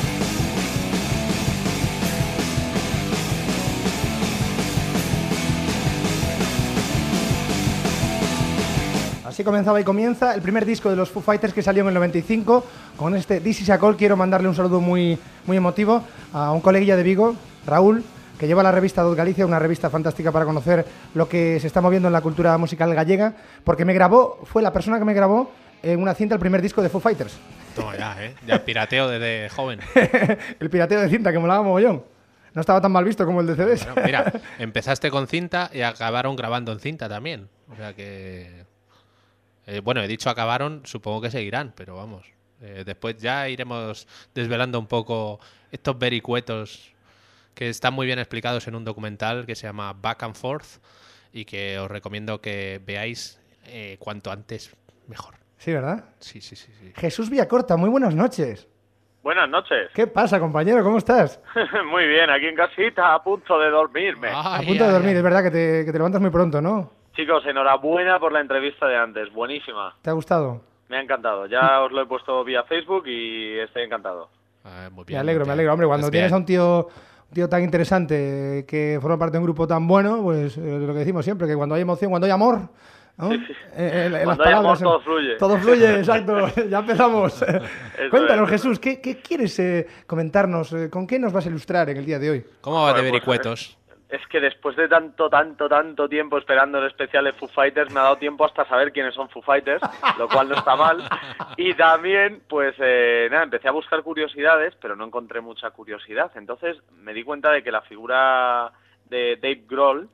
Así comenzaba y comienza el primer disco de los Foo Fighters que salió en el 95. Con este This Is a Call quiero mandarle un saludo muy emotivo a un coleguilla de Vigo, Raúl, que lleva la revista Dot Galicia, una revista fantástica para conocer lo que se está moviendo en la cultura musical gallega, porque fue la persona que me grabó en una cinta el primer disco de Foo Fighters. Toma ya, ya pirateo desde joven. El pirateo de cinta, que molaba mogollón. No estaba tan mal visto como el de CDs. Bueno, mira, empezaste con cinta y acabaron grabando en cinta también. O sea que... bueno, he dicho acabaron, supongo que seguirán, pero vamos. Después ya iremos desvelando un poco estos vericuetos que están muy bien explicados en un documental que se llama Back and Forth y que os recomiendo que veáis cuanto antes mejor. Sí, ¿verdad? Sí. Jesús Villacorta, muy buenas noches. Buenas noches. ¿Qué pasa, compañero? ¿Cómo estás? Muy bien, aquí en casita, a punto de dormirme. A punto de dormir, es verdad que te levantas muy pronto, ¿no? Chicos, enhorabuena por la entrevista de antes, buenísima. ¿Te ha gustado? Me ha encantado, ya os lo he puesto vía Facebook y estoy encantado. Muy Me alegro. Hombre, cuando tienes a un tío tan interesante que forma parte de un grupo tan bueno, pues lo que decimos siempre, que cuando hay emoción, cuando hay amor, ¿no? Cuando hay amor todo fluye. Todo fluye, exacto. Ya empezamos. Cuéntanos, es. Jesús, ¿qué quieres comentarnos? ¿Con qué nos vas a ilustrar en el día de hoy? ¿Cómo va de Pues, vericuetos? Es que después de tanto tiempo esperando el especial de Foo Fighters, me ha dado tiempo hasta saber quiénes son Foo Fighters, lo cual no está mal. Y también, pues, empecé a buscar curiosidades, pero no encontré mucha curiosidad. Entonces me di cuenta de que la figura de Dave Grohl,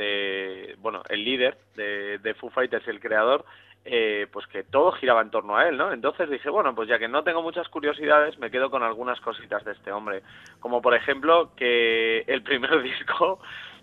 el líder de Foo Fighters y el creador, pues que todo giraba en torno a él, ¿no? Entonces dije, bueno, pues ya que no tengo muchas curiosidades, me quedo con algunas cositas de este hombre. Como por ejemplo, que el primer disco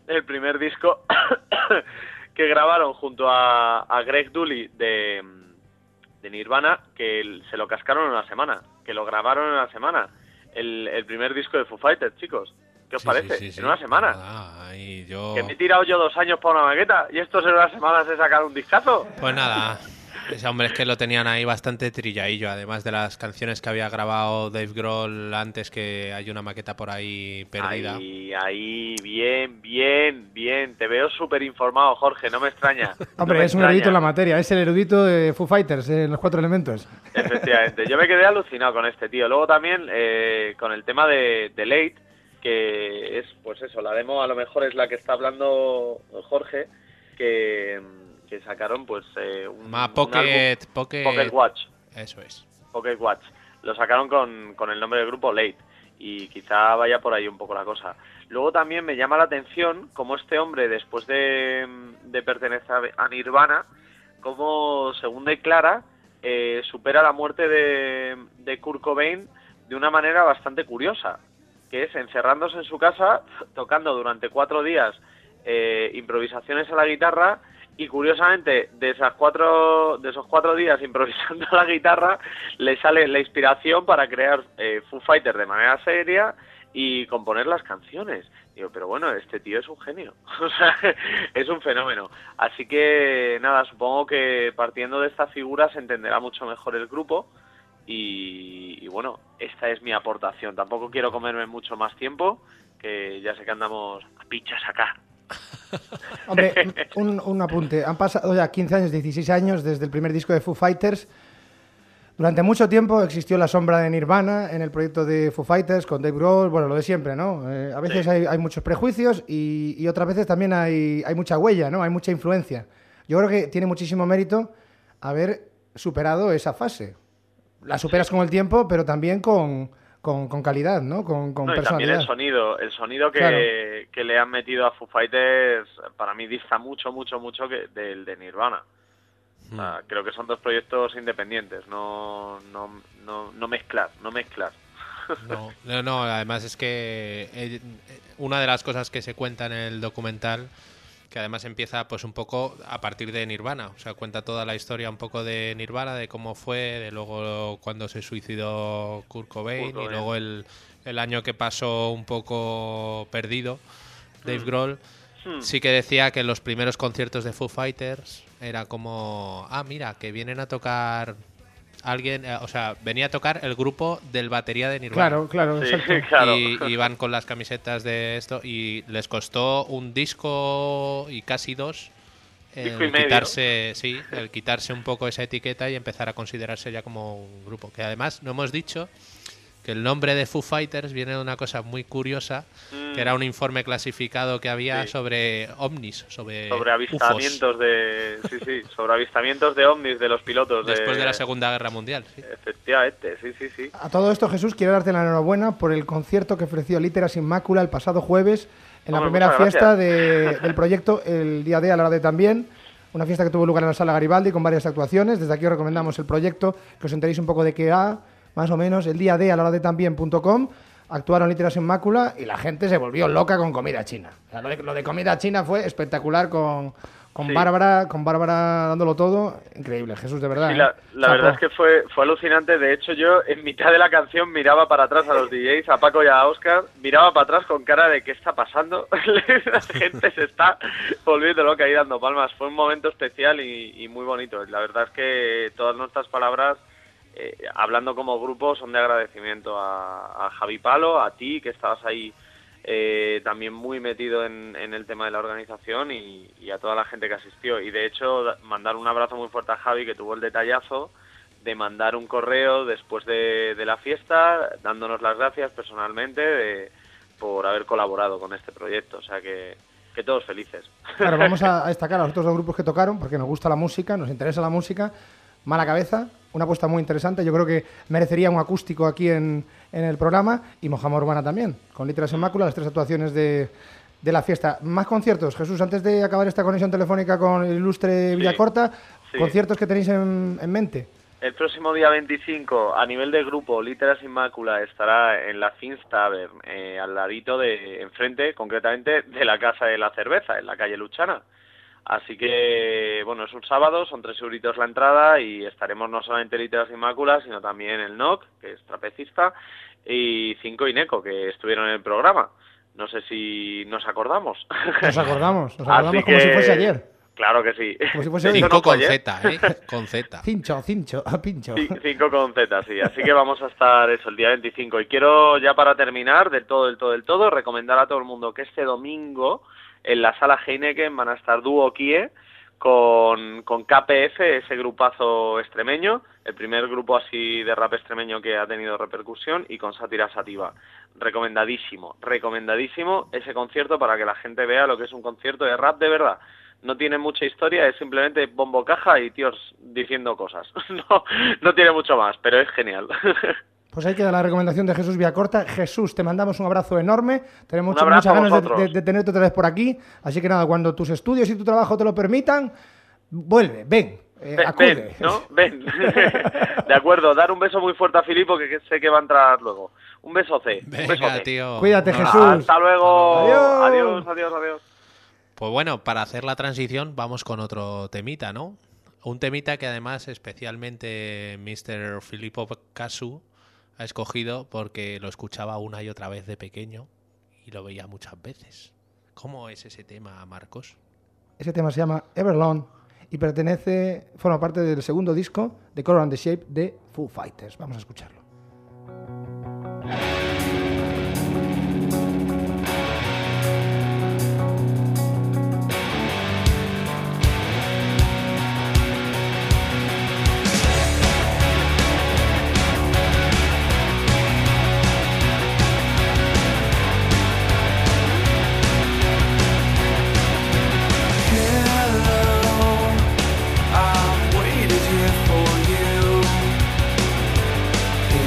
que grabaron junto a Greg Dulli de Nirvana, que se lo cascaron en una semana, que lo grabaron en una semana. El primer disco de Foo Fighters, chicos. ¿Qué os parece? Sí. En una semana. Que me he tirado yo 2 años para una maqueta y estos en una semana se sacaron un discazo. Pues nada, ese hombre es que lo tenían ahí bastante trilladillo, además de las canciones que había grabado Dave Grohl antes, que hay una maqueta por ahí perdida. Ahí, bien. Te veo súper informado, Jorge, no me extraña. Hombre, es un erudito en la materia, es el erudito de Foo Fighters, en los 4 elementos. Efectivamente, yo me quedé alucinado con este tío. Luego también con el tema de Late, que es, pues eso, la demo a lo mejor es la que está hablando Jorge, que sacaron pues un Pocket Watch. Eso es. Pocket Watch. Lo sacaron con el nombre del grupo Late y quizá vaya por ahí un poco la cosa. Luego también me llama la atención cómo este hombre, después de pertenecer a Nirvana, cómo, según declara, supera la muerte de Kurt Cobain de una manera bastante curiosa, que es encerrándose en su casa, tocando durante 4 días improvisaciones a la guitarra, y curiosamente de esos 4 días improvisando a la guitarra le sale la inspiración para crear Foo Fighters de manera seria y componer las canciones. Digo, pero bueno, este tío es un genio, o sea, es un fenómeno. Así que nada, supongo que partiendo de esta figura se entenderá mucho mejor el grupo. Y bueno, esta es mi aportación. Tampoco quiero comerme mucho más tiempo, que ya sé que andamos a pichas acá. Hombre, un apunte. Han pasado ya 15 años, 16 años desde el primer disco de Foo Fighters. Durante mucho tiempo existió la sombra de Nirvana en el proyecto de Foo Fighters con Dave Grohl, bueno, lo de siempre, ¿no? A veces Sí. hay muchos prejuicios y otras veces también hay mucha huella, ¿no? Hay mucha influencia. Yo creo que tiene muchísimo mérito haber superado esa fase. La superas con el tiempo, pero también con con calidad, ¿no? Con No, y también personalidad. el sonido que, Claro. que le han metido a Foo Fighters, para mí dista mucho del de Nirvana. O sea, creo que son dos proyectos independientes, no mezclar. No, además es que una de las cosas que se cuenta en el documental, que además empieza pues un poco a partir de Nirvana, o sea, cuenta toda la historia un poco de Nirvana, de cómo fue, de luego cuando se suicidó Kurt Cobain, y luego el año que pasó un poco perdido Dave Grohl. Sí que decía que los primeros conciertos de Foo Fighters era como, mira, que vienen a tocar alguien, o sea, venía a tocar el grupo del batería de Nirvana. Claro, Sí, exacto. claro. Y van con las camisetas de esto y les costó un disco y casi dos Disco y medio. el quitarse un poco esa etiqueta y empezar a considerarse ya como un grupo. Que además no hemos dicho que el nombre de Foo Fighters viene de una cosa muy curiosa, que era un informe clasificado que había Sí. sobre ovnis, sobre avistamientos UFOs, sobre avistamientos de ovnis de los pilotos después de la Segunda Guerra Mundial. Sí. Efectivamente, sí. A todo esto, Jesús, quiero darte la enhorabuena por el concierto que ofreció Literas Inmácula el pasado jueves en la Hombre, primera muchas fiesta gracias. del proyecto El Día D a la hora de también. Una fiesta que tuvo lugar en la Sala Garibaldi con varias actuaciones. Desde aquí os recomendamos el proyecto, que os enteréis un poco de qué más o menos, el día D a la hora de también.com. Actuaron Literas Inmácula y la gente se volvió loca con comida china. O sea, lo de comida china fue espectacular con Sí. Bárbara dándolo todo. Increíble, Jesús, de verdad. Sí, la verdad es que fue alucinante. De hecho, yo en mitad de la canción miraba para atrás a los DJs, a Paco y a Óscar, miraba para atrás con cara de ¿qué está pasando? La gente se está volviendo loca ahí dando palmas. Fue un momento especial y muy bonito. La verdad es que todas nuestras palabras, hablando como grupo, son de agradecimiento a Javi Palo, a ti, que estabas ahí también muy metido en el tema de la organización, y a toda la gente que asistió. Y de hecho, mandar un abrazo muy fuerte a Javi, que tuvo el detallazo de mandar un correo después de la fiesta, dándonos las gracias personalmente por haber colaborado con este proyecto. O sea que todos felices. Claro, vamos a destacar a los otros dos grupos que tocaron, porque nos gusta la música, nos interesa la música. Mala Cabeza, una apuesta muy interesante. Yo creo que merecería un acústico aquí en el programa. Y Mojama Urbana también, con Literas Inmácula, las tres actuaciones de la fiesta. Más conciertos, Jesús, antes de acabar esta conexión telefónica con el ilustre Sí, Villacorta, sí. conciertos que tenéis en mente. El próximo día 25, a nivel de grupo, Literas Inmácula estará en la Fins Tavern, al ladito enfrente, concretamente, de la Casa de la Cerveza, en la calle Luchana. Así que, bueno, es un sábado, son 3 euritos la entrada, y estaremos no solamente Literas Inmácula, sino también el NOC, que es trapecista, y 5 Ineco, que estuvieron en el programa. No sé si nos acordamos. Nos acordamos Así como si que- fuese ayer. Claro que sí. Como si fuese hoy. Cinco no fue con ayer. Z, con Z. Pincho, pincho. 5 con Z, sí. Así que vamos a estar eso el día 25. Y quiero, ya para terminar, del todo, recomendar a todo el mundo que este domingo en la sala Heineken van a estar Dúo Kie con KPF, ese grupazo extremeño, el primer grupo así de rap extremeño que ha tenido repercusión, y con Sátira Sativa. Recomendadísimo ese concierto, para que la gente vea lo que es un concierto de rap de verdad. No tiene mucha historia, es simplemente bombo caja y tíos diciendo cosas. No tiene mucho más, pero es genial. Pues ahí queda la recomendación de Jesús Villacorta. Jesús, te mandamos un abrazo enorme. Tenemos Un abrazo muchas a ganas vosotros. de tenerte otra vez por aquí. Así que nada, cuando tus estudios y tu trabajo te lo permitan, vuelve, ven, acude. Ven, ¿no? Ven. De acuerdo, dar un beso muy fuerte a Filipo, que sé que va a entrar luego. Un besote. Un Venga, besote. tío. Cuídate, Un Jesús. abrazo. Hasta luego. Adiós. Adiós. Pues bueno, para hacer la transición vamos con otro temita, ¿no? Un temita que además especialmente Mr. Filippo Casu ha escogido porque lo escuchaba una y otra vez de pequeño y lo veía muchas veces. ¿Cómo es ese tema, Marcos? Ese tema se llama Everlong y forma parte del segundo disco de Color and the Shape de Foo Fighters. Vamos a escucharlo. I've waited here for you.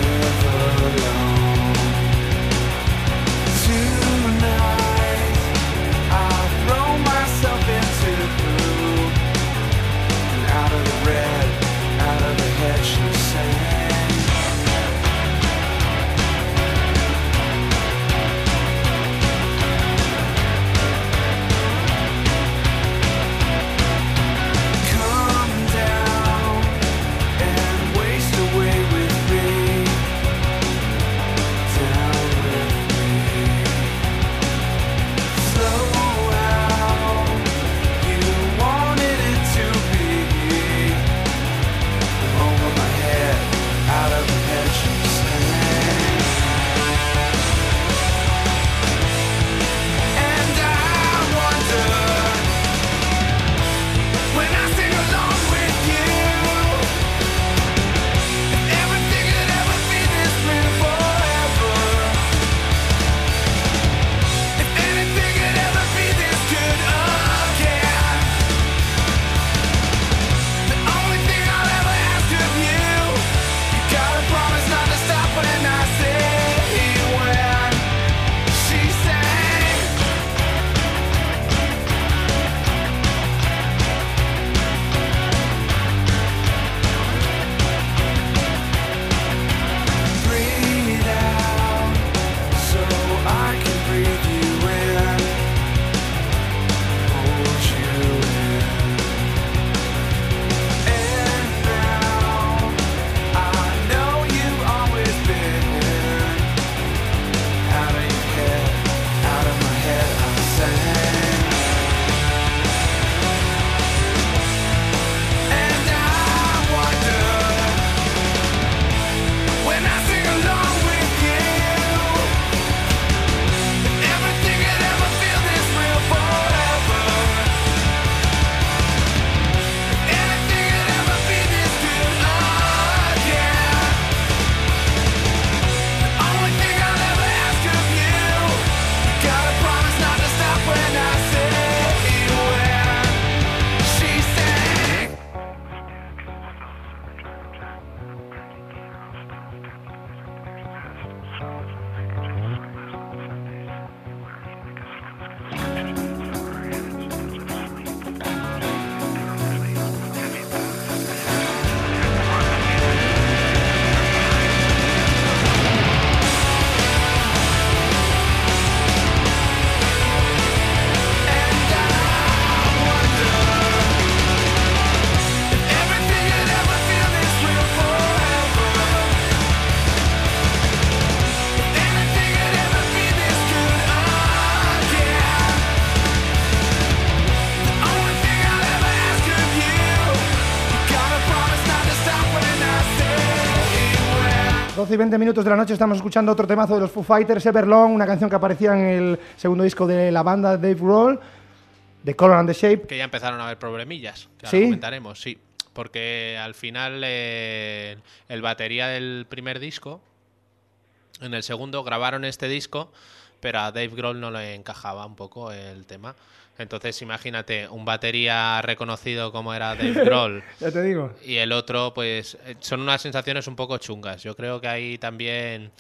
12 y 20 minutos de la noche estamos escuchando otro temazo de los Foo Fighters, Everlong, una canción que aparecía en el segundo disco de la banda Dave Grohl, The Color and the Shape. Que ya empezaron a haber problemillas, que ¿Sí? ahora comentaremos, sí. Porque al final el batería del primer disco, en el segundo grabaron este disco, pero a Dave Grohl no le encajaba un poco el tema. Entonces imagínate, un batería reconocido como era Dave Grohl Ya te digo. y el otro, pues son unas sensaciones un poco chungas. Yo creo que ahí también...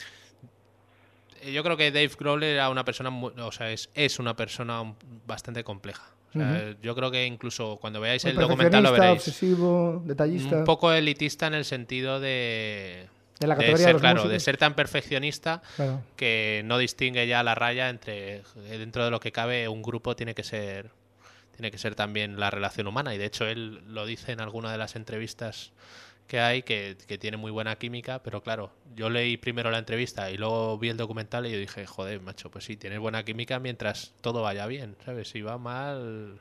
Yo creo que Dave Grohl era una persona, es una persona bastante compleja. O sea, yo creo que incluso cuando veáis el documental lo veréis. Obsesivo, detallista. Un poco elitista en el sentido de la categoría de los músicos. de ser tan perfeccionista Claro. que no distingue ya la raya entre dentro de lo que cabe un grupo tiene que ser también la relación humana, y de hecho él lo dice en alguna de las entrevistas que hay, que tiene muy buena química, pero claro, yo leí primero la entrevista y luego vi el documental y yo dije, joder, macho, pues sí, tienes buena química mientras todo vaya bien, ¿sabes? Si va mal...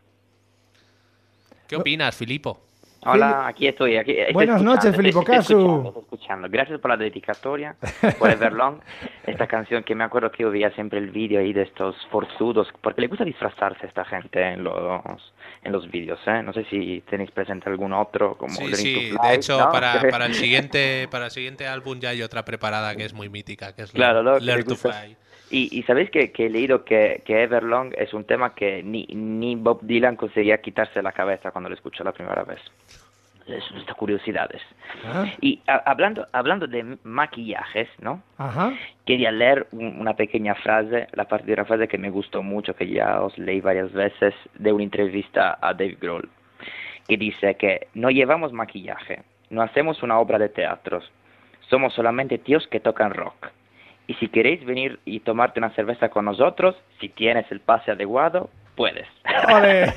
¿Qué opinas, Filipo? Hola, aquí estoy. Buenas noches, Filippo Casu. Estoy escuchando. Gracias por la dedicatoria, por Everlong. Esta canción que me acuerdo que yo veía siempre el vídeo ahí de estos forzudos, porque le gusta disfrazarse a esta gente en los vídeos, ¿eh? No sé si tenéis presente algún otro, como Sí, Learning sí, to de Fly, hecho, ¿no? para el siguiente álbum ya hay otra preparada que es muy mítica, que es Claro, lo que Learn le to gusta. Fly. Y sabéis que he leído que Everlong es un tema que ni Bob Dylan conseguía quitarse la cabeza cuando lo escuchó la primera vez. Son estas curiosidades. Ah. Y hablando de maquillajes, ¿no? Ajá. Quería leer una pequeña frase, la parte de una frase que me gustó mucho, que ya os leí varias veces, de una entrevista a Dave Grohl, que dice que no llevamos maquillaje, no hacemos una obra de teatro, somos solamente tíos que tocan rock. Y si queréis venir y tomarte una cerveza con nosotros, si tienes el pase adecuado, puedes. ¡Ole!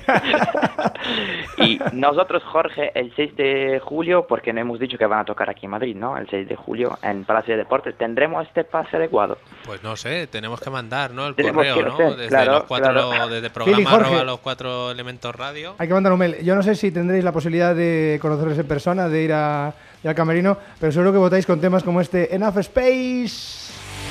Y nosotros, Jorge, el 6 de julio, porque no hemos dicho que van a tocar aquí en Madrid, ¿no? El 6 de julio en Palacio de Deportes, ¿tendremos este pase adecuado? Pues no sé, tenemos que mandar, ¿no? El Tenemos correo, que ¿no? hacer, Desde claro, los cuatro, claro. desde Fili, Jorge. programa los 4 elementos radio. Hay que mandar un mail. Yo no sé si tendréis la posibilidad de conocerles en persona, de ir al camerino, pero seguro que votáis con temas como este, Enough Space.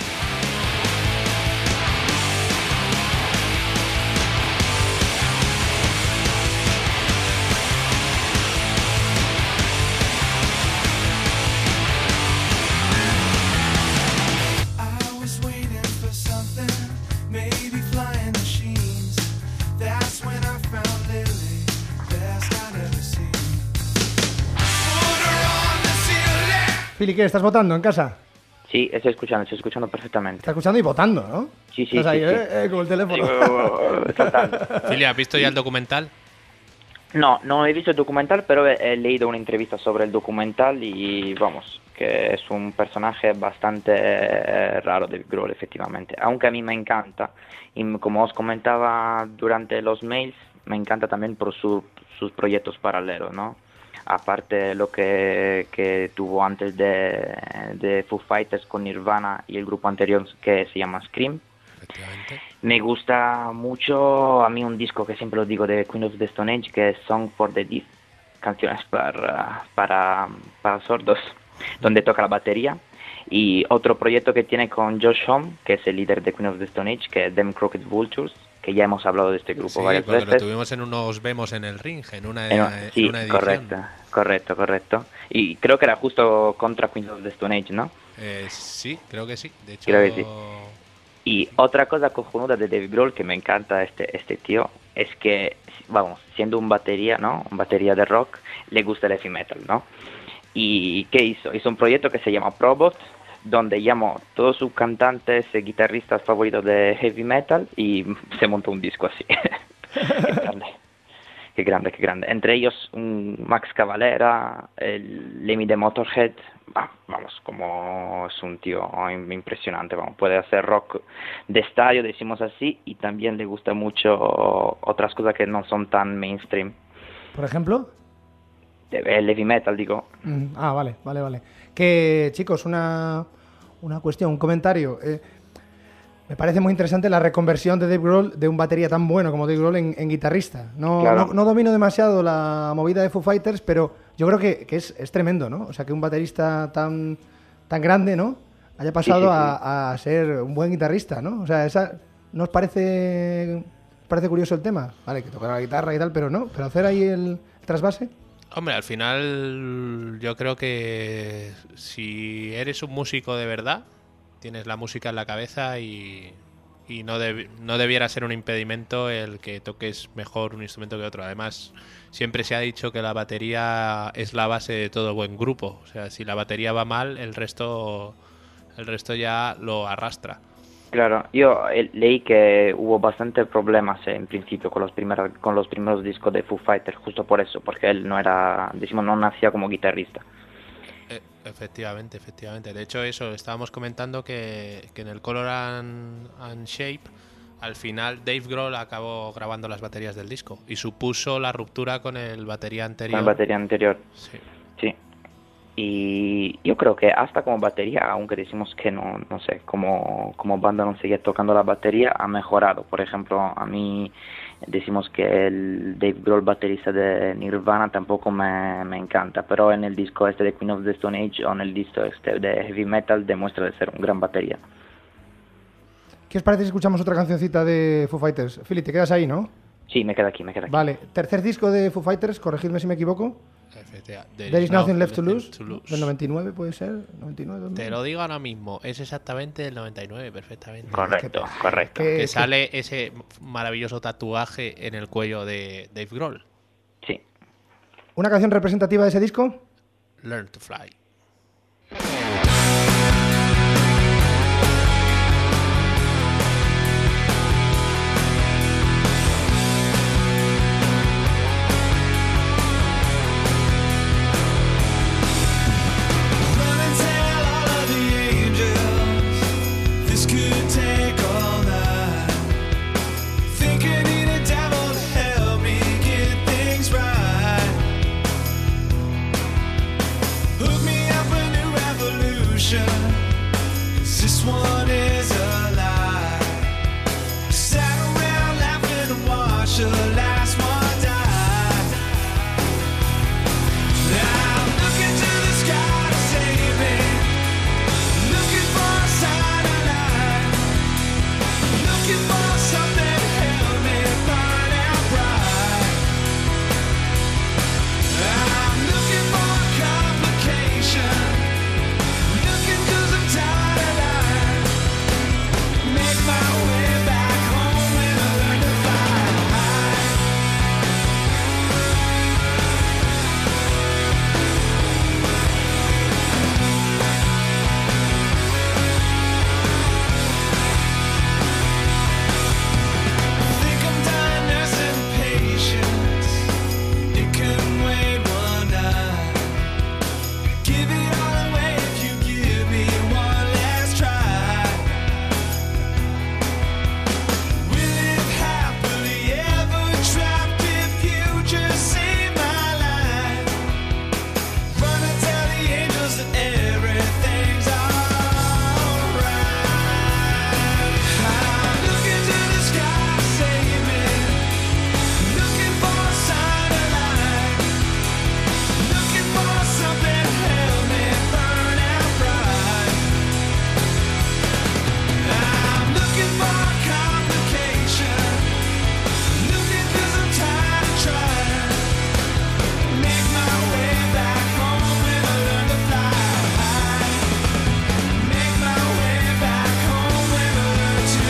I was waiting for something, maybe flying machines. That's when I found Lily, best I'd ever seen. Put her on the ceiling. Fili, ¿qué? ¿Estás votando en casa? Sí, estoy escuchando perfectamente. Estás escuchando y votando, ¿no? Sí, sí, Estás ahí, sí, sí. con el teléfono. Total. Fili, ¿has visto ya el documental? No he visto el documental, pero he leído una entrevista sobre el documental y vamos, que es un personaje bastante raro de Grohl, efectivamente. Aunque a mí me encanta, y como os comentaba durante los mails, me encanta también por sus proyectos paralelos, ¿no? Aparte lo que tuvo antes de Foo Fighters con Nirvana y el grupo anterior que se llama Scream. Efectivamente. Me gusta mucho a mí un disco que siempre lo digo de Queen of the Stone Age, que es Song for the Deaf, canciones para sordos, donde toca la batería. Y otro proyecto que tiene con Josh Homme, que es el líder de Queen of the Stone Age, que es Them Crooked Vultures, que ya hemos hablado de este grupo Sí, varias porque veces. lo tuvimos en unos Vemos en el Ring, en una Sí, edición. correcto. Y creo que era justo contra Queen of the Stone Age, ¿no? Sí, creo que sí. De hecho, Creo que sí. Y otra cosa cojonuda de Dave Grohl que me encanta este tío es que, vamos, siendo un batería, ¿no? Un batería de rock, le gusta el heavy metal, ¿no? ¿Y qué hizo? Hizo un proyecto que se llama Probot, donde llamó todos sus cantantes y guitarristas favoritos de heavy metal y se montó un disco así. Qué grande. Entre ellos un Max Cavalera, el Lemmy de Motorhead. Vamos, como es un tío impresionante, vamos, puede hacer rock de estadio, decimos así, y también le gusta mucho otras cosas que no son tan mainstream. ¿Por ejemplo? El heavy metal, digo. Vale. Que, chicos, una cuestión, un comentario. Me parece muy interesante la reconversión de Dave Grohl de un batería tan bueno como Dave Grohl en guitarrista. Claro. No domino demasiado la movida de Foo Fighters, pero yo creo que es tremendo, ¿no? O sea, que un baterista tan grande, ¿no? haya pasado Sí. a ser un buen guitarrista, ¿no? O sea, ¿no os parece curioso el tema? Vale, que tocar la guitarra y tal, pero no, pero hacer ahí el trasvase. Hombre, al final yo creo que si eres un músico de verdad, tienes la música en la cabeza y no debiera ser un impedimento el que toques mejor un instrumento que otro. Además, siempre se ha dicho que la batería es la base de todo buen grupo. O sea, si la batería va mal, el resto ya lo arrastra. Claro, yo leí que hubo bastantes problemas en principio con los primeros discos de Foo Fighters, justo por eso, porque él no nacía como guitarrista. Efectivamente. De hecho, eso, estábamos comentando que en el Color and Shape, al final Dave Grohl acabó grabando las baterías del disco y supuso la ruptura con el batería anterior. Con la batería anterior. Sí. Y yo creo que hasta como batería, aunque decimos que no sé, como banda no seguía tocando la batería, ha mejorado. Por ejemplo, a mí decimos que el Dave Grohl, baterista de Nirvana, tampoco me encanta, pero en el disco este de Queen of the Stone Age o en el disco este de Heavy Metal demuestra de ser un gran batería. ¿Qué os parece si escuchamos otra cancioncita de Foo Fighters? Philly, te quedas ahí, ¿no? Sí, me queda aquí. Vale, tercer disco de Foo Fighters, corregidme si me equivoco. There is Nothing Left to Lose, del 99 puede ser, 99, 2000. Te lo digo ahora mismo, es exactamente del 99, perfectamente. Correcto. Que sale ese maravilloso tatuaje en el cuello de Dave Grohl. Sí. ¿Una canción representativa de ese disco? Learn to Fly. Run and tell all of the angels this could take all night. Think I need a devil to help me get things right. Hook me up a new revolution, 'cause this one is a lie. Sat around laughing and watched the last one die. I'm looking to the sky to save me, looking for a sign of light, looking for something to help me burn out bright. I'm looking for a complication, looking 'cause I'm tired of lying. Make my way back home and I learn to fly high. Think I'm done nursing patience. It couldn't wait one night. Give it all away if you give me one last try. We live happily ever trapped if you just save my life. Run and tell the angels that everything's alright. I'm looking to the sky to save me, looking for a sign of light, looking for something to help me burn out bright. I'm looking for a complication, looking 'cause I'm tired of trying. Make my way back home and I learn to fly high. Make my way back home and I learn to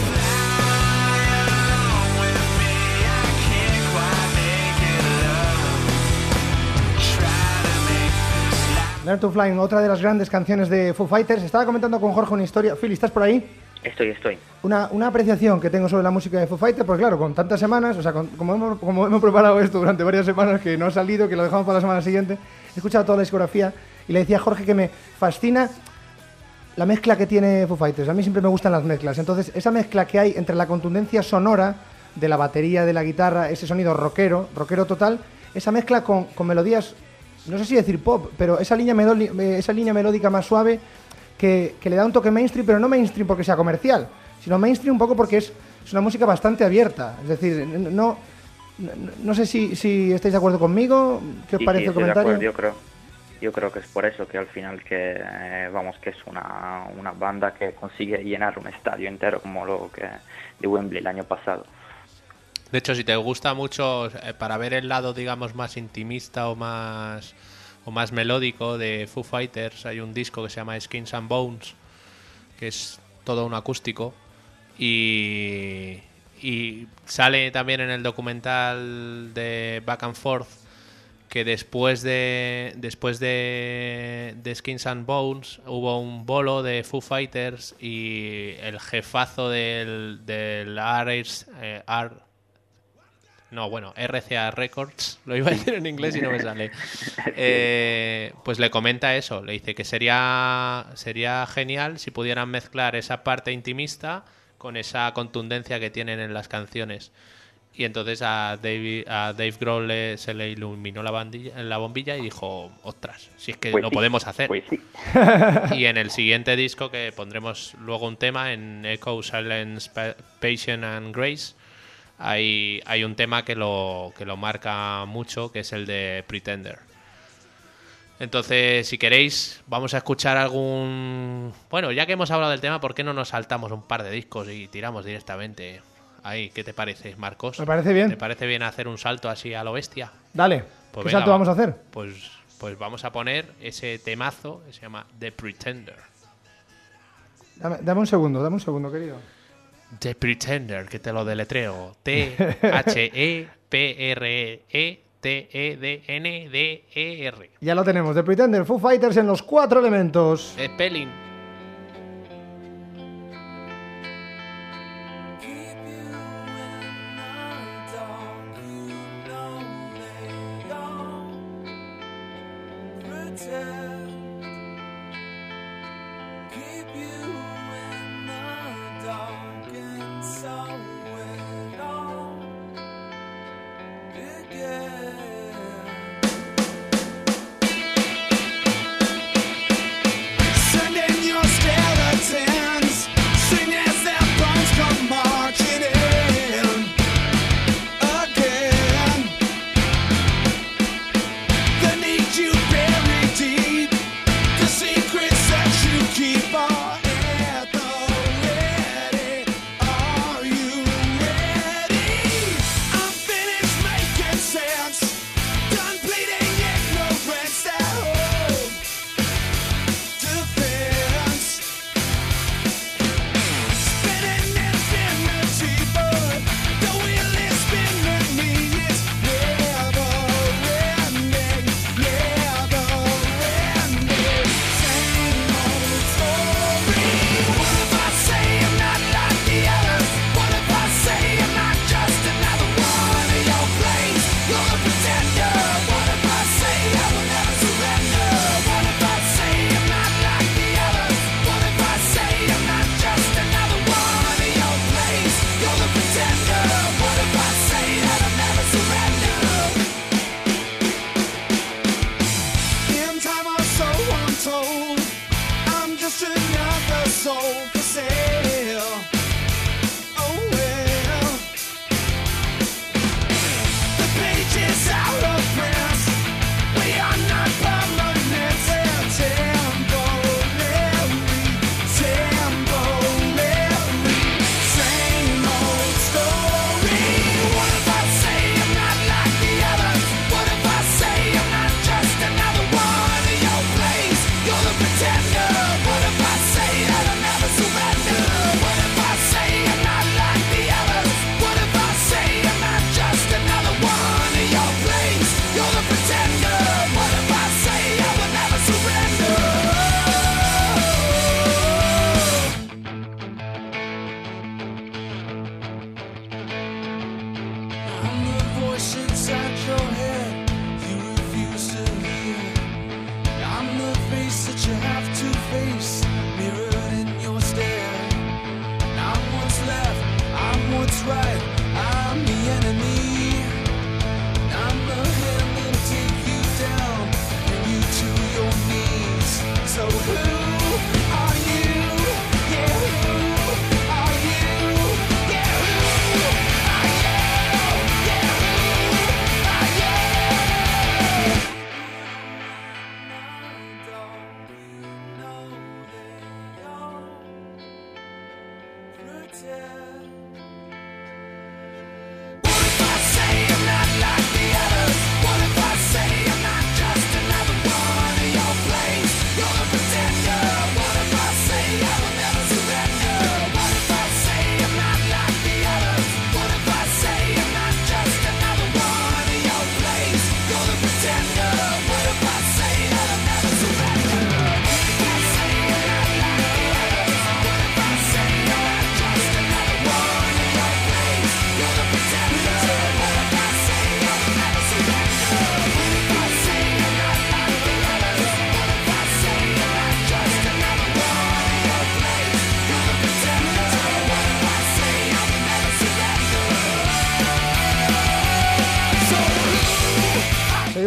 fly. With me I can't quite make it up. Try to make this life. Learn to Fly, otra de las grandes canciones de Foo Fighters. Estaba comentando con Jorge una historia. Philly, ¿estás por ahí? Estoy. Una apreciación que tengo sobre la música de Foo Fighters, porque claro, con tantas semanas, o sea, como hemos preparado esto durante varias semanas, que no ha salido, que lo dejamos para la semana siguiente, he escuchado toda la discografía y le decía a Jorge que me fascina la mezcla que tiene Foo Fighters. A mí siempre me gustan las mezclas. Entonces, esa mezcla que hay entre la contundencia sonora de la batería, de la guitarra, ese sonido rockero total, esa mezcla con melodías, no sé si decir pop, pero esa línea melódica más suave que le da un toque mainstream, pero no mainstream porque sea comercial, sino mainstream un poco porque es una música bastante abierta. Es decir, no sé si estáis de acuerdo conmigo. ¿Qué os parece el estoy de comentario? acuerdo, yo creo. yo creo que es por eso que al final que vamos, que es una banda que consigue llenar un estadio entero como lo que de Wembley el año pasado. De hecho, si te gusta mucho, para ver el lado, digamos, más intimista o más melódico de Foo Fighters, hay un disco que se llama Skins and Bones, que es todo un acústico, y sale también en el documental de Back and Forth que después de Skins and Bones hubo un bolo de Foo Fighters y el jefazo del RCA Records, lo iba a decir en inglés y no me sale, pues le comenta eso, le dice que sería genial si pudieran mezclar esa parte intimista con esa contundencia que tienen en las canciones. Y entonces a Dave Grohl se le iluminó la bombilla y dijo, ostras, si es que Pues lo sí, podemos hacer. pues sí. Y en el siguiente disco, que pondremos luego un tema, en Echo, Silence, Patience and Grace, hay un tema que lo marca mucho, que es el de Pretender. Entonces, si queréis, vamos a escuchar algún... Bueno, ya que hemos hablado del tema, ¿por qué no nos saltamos un par de discos y tiramos directamente ahí? ¿Qué te parece, Marcos? Me parece bien. ¿Te parece bien hacer un salto así a lo bestia? Dale. Pues ¿Qué venga, salto vamos a hacer? Pues vamos a poner ese temazo que se llama The Pretender. Dame un segundo, querido. The Pretender, que te lo deletreo. THEPRETEDNDER. Ya lo tenemos, The Pretender, Foo Fighters en los 4 elementos. Spelling. Sending your skeletons, sing as their bones come marching in again. They need you buried deep, the secrets that you keep are at the ready. Are you ready? I'm finished making sense.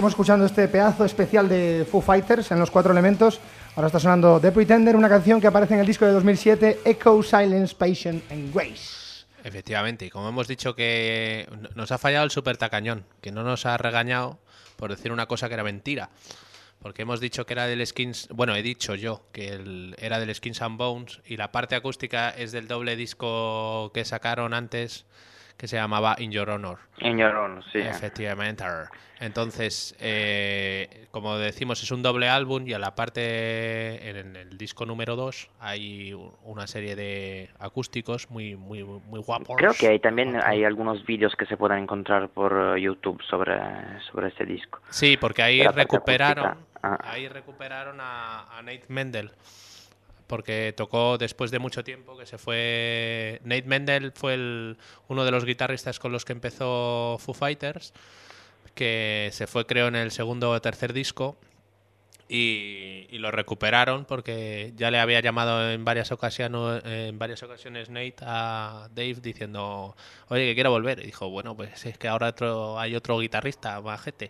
seguimos escuchando este pedazo especial de Foo Fighters en los 4 elementos. Ahora está sonando The Pretender, una canción que aparece en el disco de 2007, Echo, Silence, Patience and Grace. Efectivamente, y como hemos dicho que nos ha fallado el super tacañón, que no nos ha regañado por decir una cosa que era mentira. Porque hemos dicho que era del Skins... Bueno, he dicho yo que era del Skins and Bones y la parte acústica es del doble disco que sacaron antes que se llamaba In Your Honor. In Your Honor, sí. Efectivamente. Entonces, como decimos, es un doble álbum y a la parte, en el disco número 2, hay una serie de acústicos muy guapos. Creo que también hay algunos vídeos que se pueden encontrar por YouTube sobre este disco. Sí, porque ahí La parte recuperaron acústica. a Nate Mendel. Porque tocó después de mucho tiempo que se fue... Nate Mendel fue uno de los guitarristas con los que empezó Foo Fighters, que se fue creo en el segundo o tercer disco y lo recuperaron porque ya le había llamado en varias ocasiones Nate a Dave diciendo, oye, que quiero volver. Y dijo, bueno, pues es que ahora hay otro guitarrista, majete.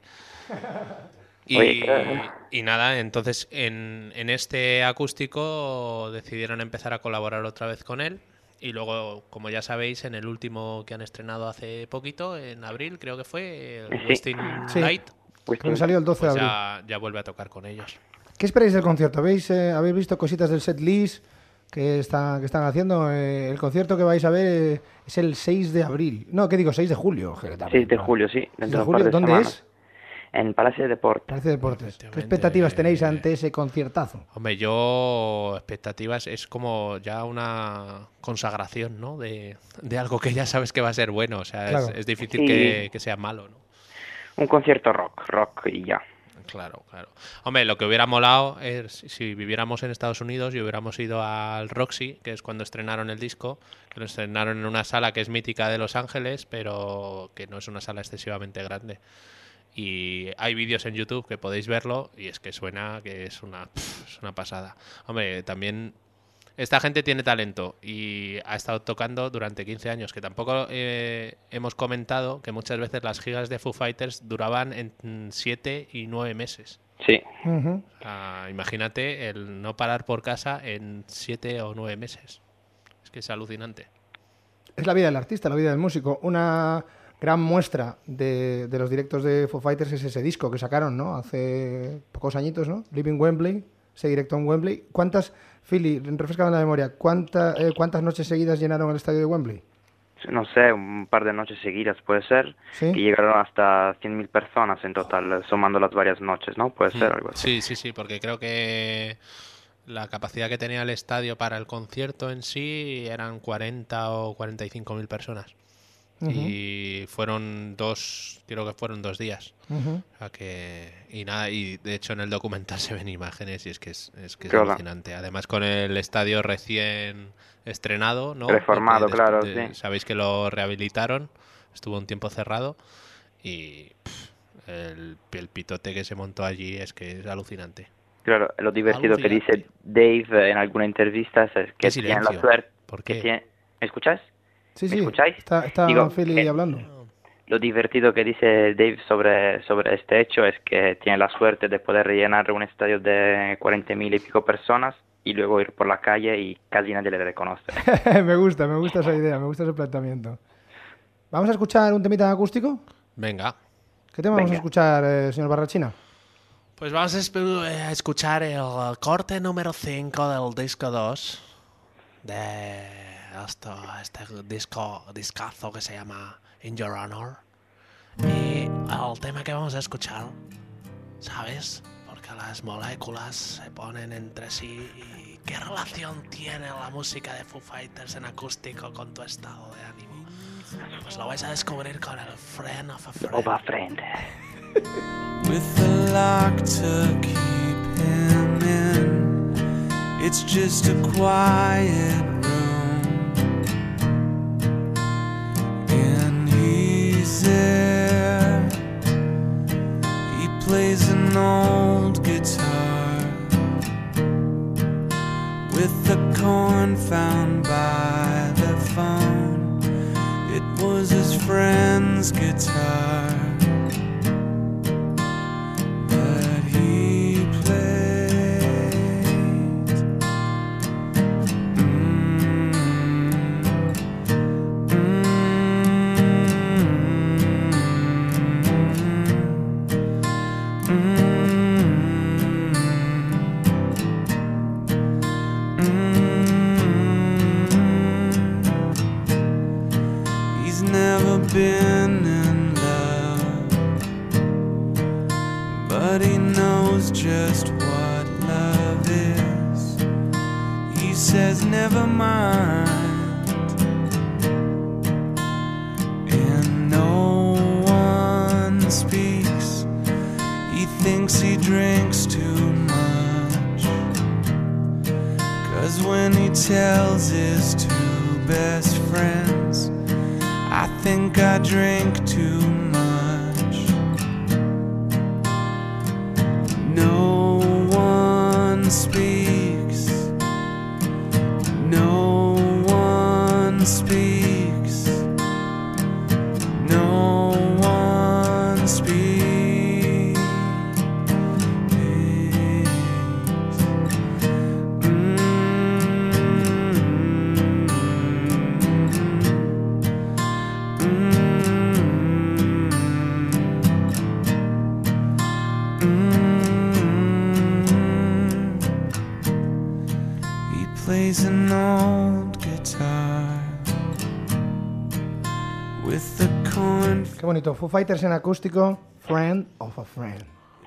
Y nada, entonces en este acústico decidieron empezar a colaborar otra vez con él y luego, como ya sabéis, en el último que han estrenado hace poquito, en abril creo que fue, el Westin Light, Creo que salió el 12 de pues abril. ya vuelve a tocar con ellos. ¿Qué esperáis del concierto? ¿Habéis visto cositas del set list que están haciendo? El concierto que vais a ver es el 6 de abril. No, ¿qué digo? 6 de julio. 6 de julio, sí. 6 de julio, ¿dónde es? En Palacio de Deportes. Palacio de Deportes. ¿Qué expectativas tenéis ante ese conciertazo? Hombre, yo expectativas es como ya una consagración, ¿no? De algo que ya sabes que va a ser bueno. O sea, Claro. es difícil Sí. que sea malo, ¿no? Un concierto rock y ya. Claro. Hombre, lo que hubiera molado es si viviéramos en Estados Unidos y hubiéramos ido al Roxy, que es cuando estrenaron el disco, que lo estrenaron en una sala que es mítica de Los Ángeles, pero que no es una sala excesivamente grande. Y hay vídeos en YouTube que podéis verlo y es que suena que es una pasada. Hombre, también esta gente tiene talento y ha estado tocando durante 15 años, que tampoco hemos comentado que muchas veces las giras de Foo Fighters duraban en 7 y 9 meses. Sí. Ujú. Imagínate el no parar por casa en 7 o 9 meses. Es que es alucinante. Es la vida del artista, la vida del músico. Una gran muestra de los directos de Foo Fighters es ese disco que sacaron, ¿no? Hace pocos añitos, ¿no? Living Wembley, ese directo en Wembley. Philly, refrescame la memoria, ¿cuántas noches seguidas llenaron el estadio de Wembley? No sé, un par de noches seguidas puede ser. ¿Sí? Que llegaron hasta 100.000 personas en total, sumando las varias noches, ¿no? Puede ser algo así. Sí, porque creo que la capacidad que tenía el estadio para el concierto en sí eran 40 o 45.000 personas. Y creo que fueron 2 días. Ujú. O sea y de hecho en el documental se ven imágenes y es que es Claro. alucinante. Además con el estadio recién estrenado, ¿no? Reformado, Porque claro, sí. Sabéis que lo rehabilitaron, estuvo un tiempo cerrado y el pitote que se montó allí es que es alucinante. Claro, lo divertido que Alucinante. dice Dave en alguna entrevista es que Qué tiene la silencio. suerte. ¿Por que qué? ¿Me escuchás? Sí, ¿Me sí, escucháis? está Digo, Philly hablando. Lo divertido que dice Dave sobre este hecho es que tiene la suerte de poder rellenar un estadio de 40.000 y pico personas y luego ir por la calle y casi nadie le reconoce. me gusta esa idea, me gusta ese planteamiento. ¿Vamos a escuchar un temita acústico? Venga. ¿Qué tema vamos a Venga. escuchar, señor Barrachina? Pues vamos a escuchar el corte número 5 del disco 2 de este discazo que se llama In Your Honor. Y el tema que vamos a escuchar, ¿sabes? Porque las moléculas se ponen entre sí y ¿qué relación tiene la música de Foo Fighters en acústico con tu estado de ánimo? Pues lo vais a descubrir con el Friend of a Friend. Opa, frente. with the lock to keep him in. It's just a quiet room, and he's there. He plays an old guitar with the corn found by the phone. It was his friend's guitar. but he knows just what love is. He says never mind, and no one speaks. He thinks he drinks too much, 'cause when he tells his two best friends, I think I drink too much. No one speaks. No one speaks. No one speaks. He plays an old guitar with the corn. Qué bonito. Foo Fighters en acústico, Friend of a Friend.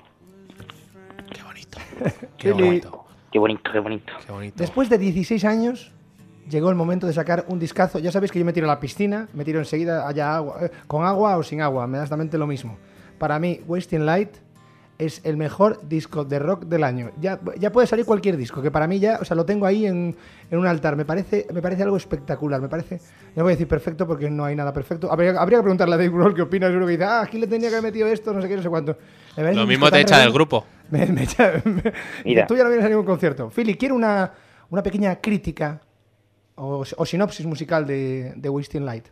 Qué bonito. Qué bonito. Qué bonito, qué bonito. Qué bonito. Después de 16 años, llegó el momento de sacar un discazo. Ya sabéis que yo me tiro a la piscina, me tiro enseguida allá agua, con agua o sin agua, me da exactamente lo mismo. Para mí, Wasting Light es el mejor disco de rock del año. Ya puede salir cualquier disco, que para mí ya, o sea, lo tengo ahí en un altar. Me parece algo espectacular. Me parece, no voy a decir perfecto porque no hay nada perfecto. Habría que preguntarle a Dave Grohl qué opina. Seguro que dice, aquí le tenía que haber metido esto, no sé qué, no sé cuánto. Lo mismo te echa del grupo. Mira. Tú ya no vienes a ningún concierto. Philly, quiero una pequeña crítica o sinopsis musical de Wasting Light.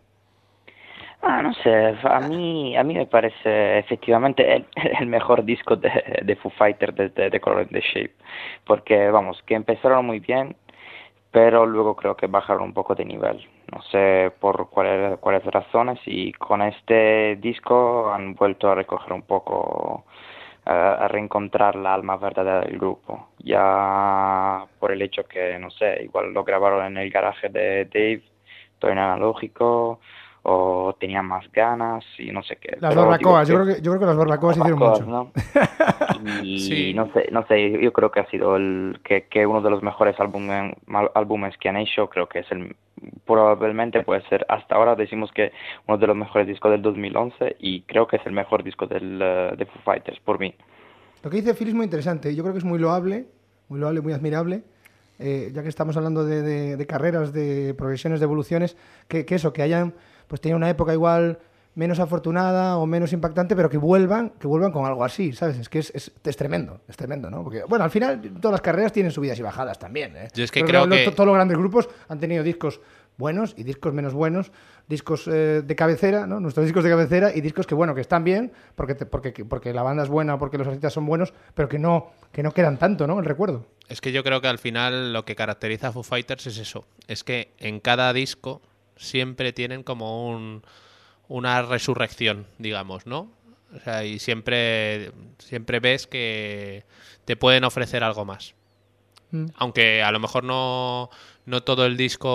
No sé, a mí me parece efectivamente el mejor disco de Foo Fighters desde The Color and the Shape, porque vamos, que empezaron muy bien, pero luego creo que bajaron un poco de nivel, no sé por cuáles razones, y con este disco han vuelto a recoger un poco, a reencontrar la alma verdadera del grupo, ya por el hecho que, no sé, igual lo grabaron en el garaje de Dave, todo en analógico, o tenían más ganas y no sé qué. Las Pero barbacoas, digo yo creo que las barbacoas hicieron mucho. ¿no? Y Sí. no sé, yo creo que ha sido que uno de los mejores álbumes que han hecho, creo que es probablemente puede ser, hasta ahora decimos que uno de los mejores discos del 2011, y creo que es el mejor disco de Foo Fighters, por mí. Lo que dice Phil es muy interesante. Yo creo que es muy loable, muy admirable. Ya que estamos hablando de carreras, de progresiones, de evoluciones, que hayan pues tenido una época igual menos afortunada o menos impactante, pero que vuelvan con algo así, ¿sabes? Es que es tremendo, ¿no? Porque, bueno, al final todas las carreras tienen subidas y bajadas también, ¿eh? Yo es que creo que todos los grandes grupos han tenido discos buenos y discos menos buenos, discos de cabecera, ¿no? Nuestros discos de cabecera y discos que están bien porque la banda es buena, porque los artistas son buenos, pero que no quedan tanto, ¿no? El recuerdo. Es que yo creo que al final lo que caracteriza a Foo Fighters es eso. Es que en cada disco siempre tienen como una resurrección, digamos, ¿no? O sea, y siempre ves que te pueden ofrecer algo más. Aunque a lo mejor no todo el disco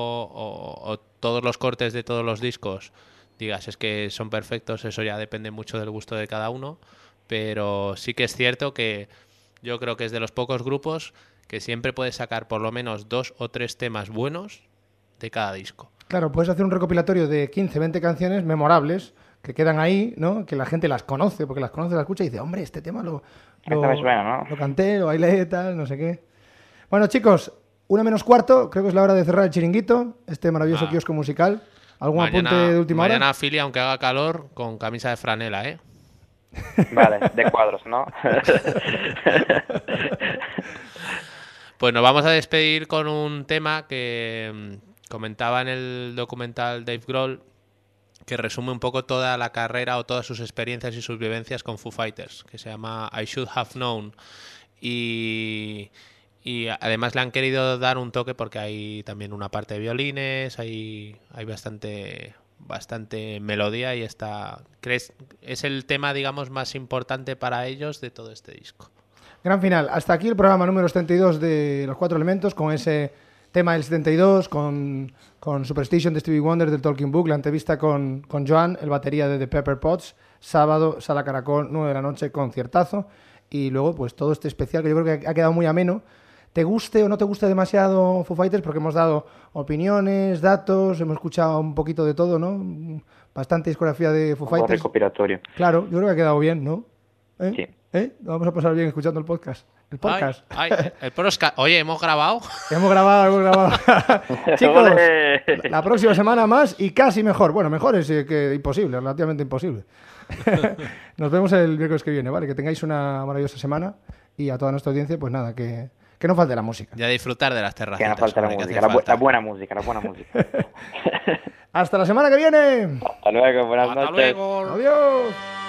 o todos los cortes de todos los discos digas es que son perfectos, eso ya depende mucho del gusto de cada uno, pero sí que es cierto que yo creo que es de los pocos grupos que siempre puedes sacar por lo menos 2 o 3 temas buenos de cada disco. Claro, puedes hacer un recopilatorio de 15, 20 canciones memorables que quedan ahí, ¿no? Que la gente las conoce, porque las conoce, las escucha y dice, hombre, este tema lo canté, lo bailé, tal, no sé qué. Bueno, chicos, 1:45, creo que es la hora de cerrar el chiringuito, este maravilloso kiosco musical. ¿Algún apunte de última hora? Mañana, Philly, aunque haga calor, con camisa de franela, ¿eh? Vale, de cuadros, ¿no? Pues nos vamos a despedir con un tema que comentaba en el documental Dave Grohl, que resume un poco toda la carrera o todas sus experiencias y sus vivencias con Foo Fighters, que se llama I Should Have Known. Y además le han querido dar un toque porque hay también una parte de violines, hay bastante melodía y es el tema, digamos, más importante para ellos de todo este disco. Gran final. Hasta aquí el programa número 72 de Los Cuatro Elementos, con ese tema del 72, con Superstition de Stevie Wonder del Talking Book, la entrevista con Joan, el batería de The Pepper Pots, sábado, Sala Caracol, 9 de la noche, conciertazo. y luego pues todo este especial que yo creo que ha quedado muy ameno. Te guste o no te guste demasiado Foo Fighters, porque hemos dado opiniones, datos, hemos escuchado un poquito de todo, ¿no? Bastante discografía de Foo Fighters. Recopilatorio. Claro, yo creo que ha quedado bien, ¿no? Sí. Lo vamos a pasar bien escuchando el podcast. El podcast. El podcast. Oye, ¿hemos grabado? Hemos grabado. Chicos, la próxima semana más y casi mejor. Bueno, mejor es que imposible, relativamente imposible. Nos vemos el miércoles que viene, ¿vale? Que tengáis una maravillosa semana y a toda nuestra audiencia, pues nada, que no falte la música. Y a disfrutar de las terrazas. Que no falta la música, la buena música. Hasta la semana que viene. Hasta luego, buenas noches. Hasta luego. Adiós.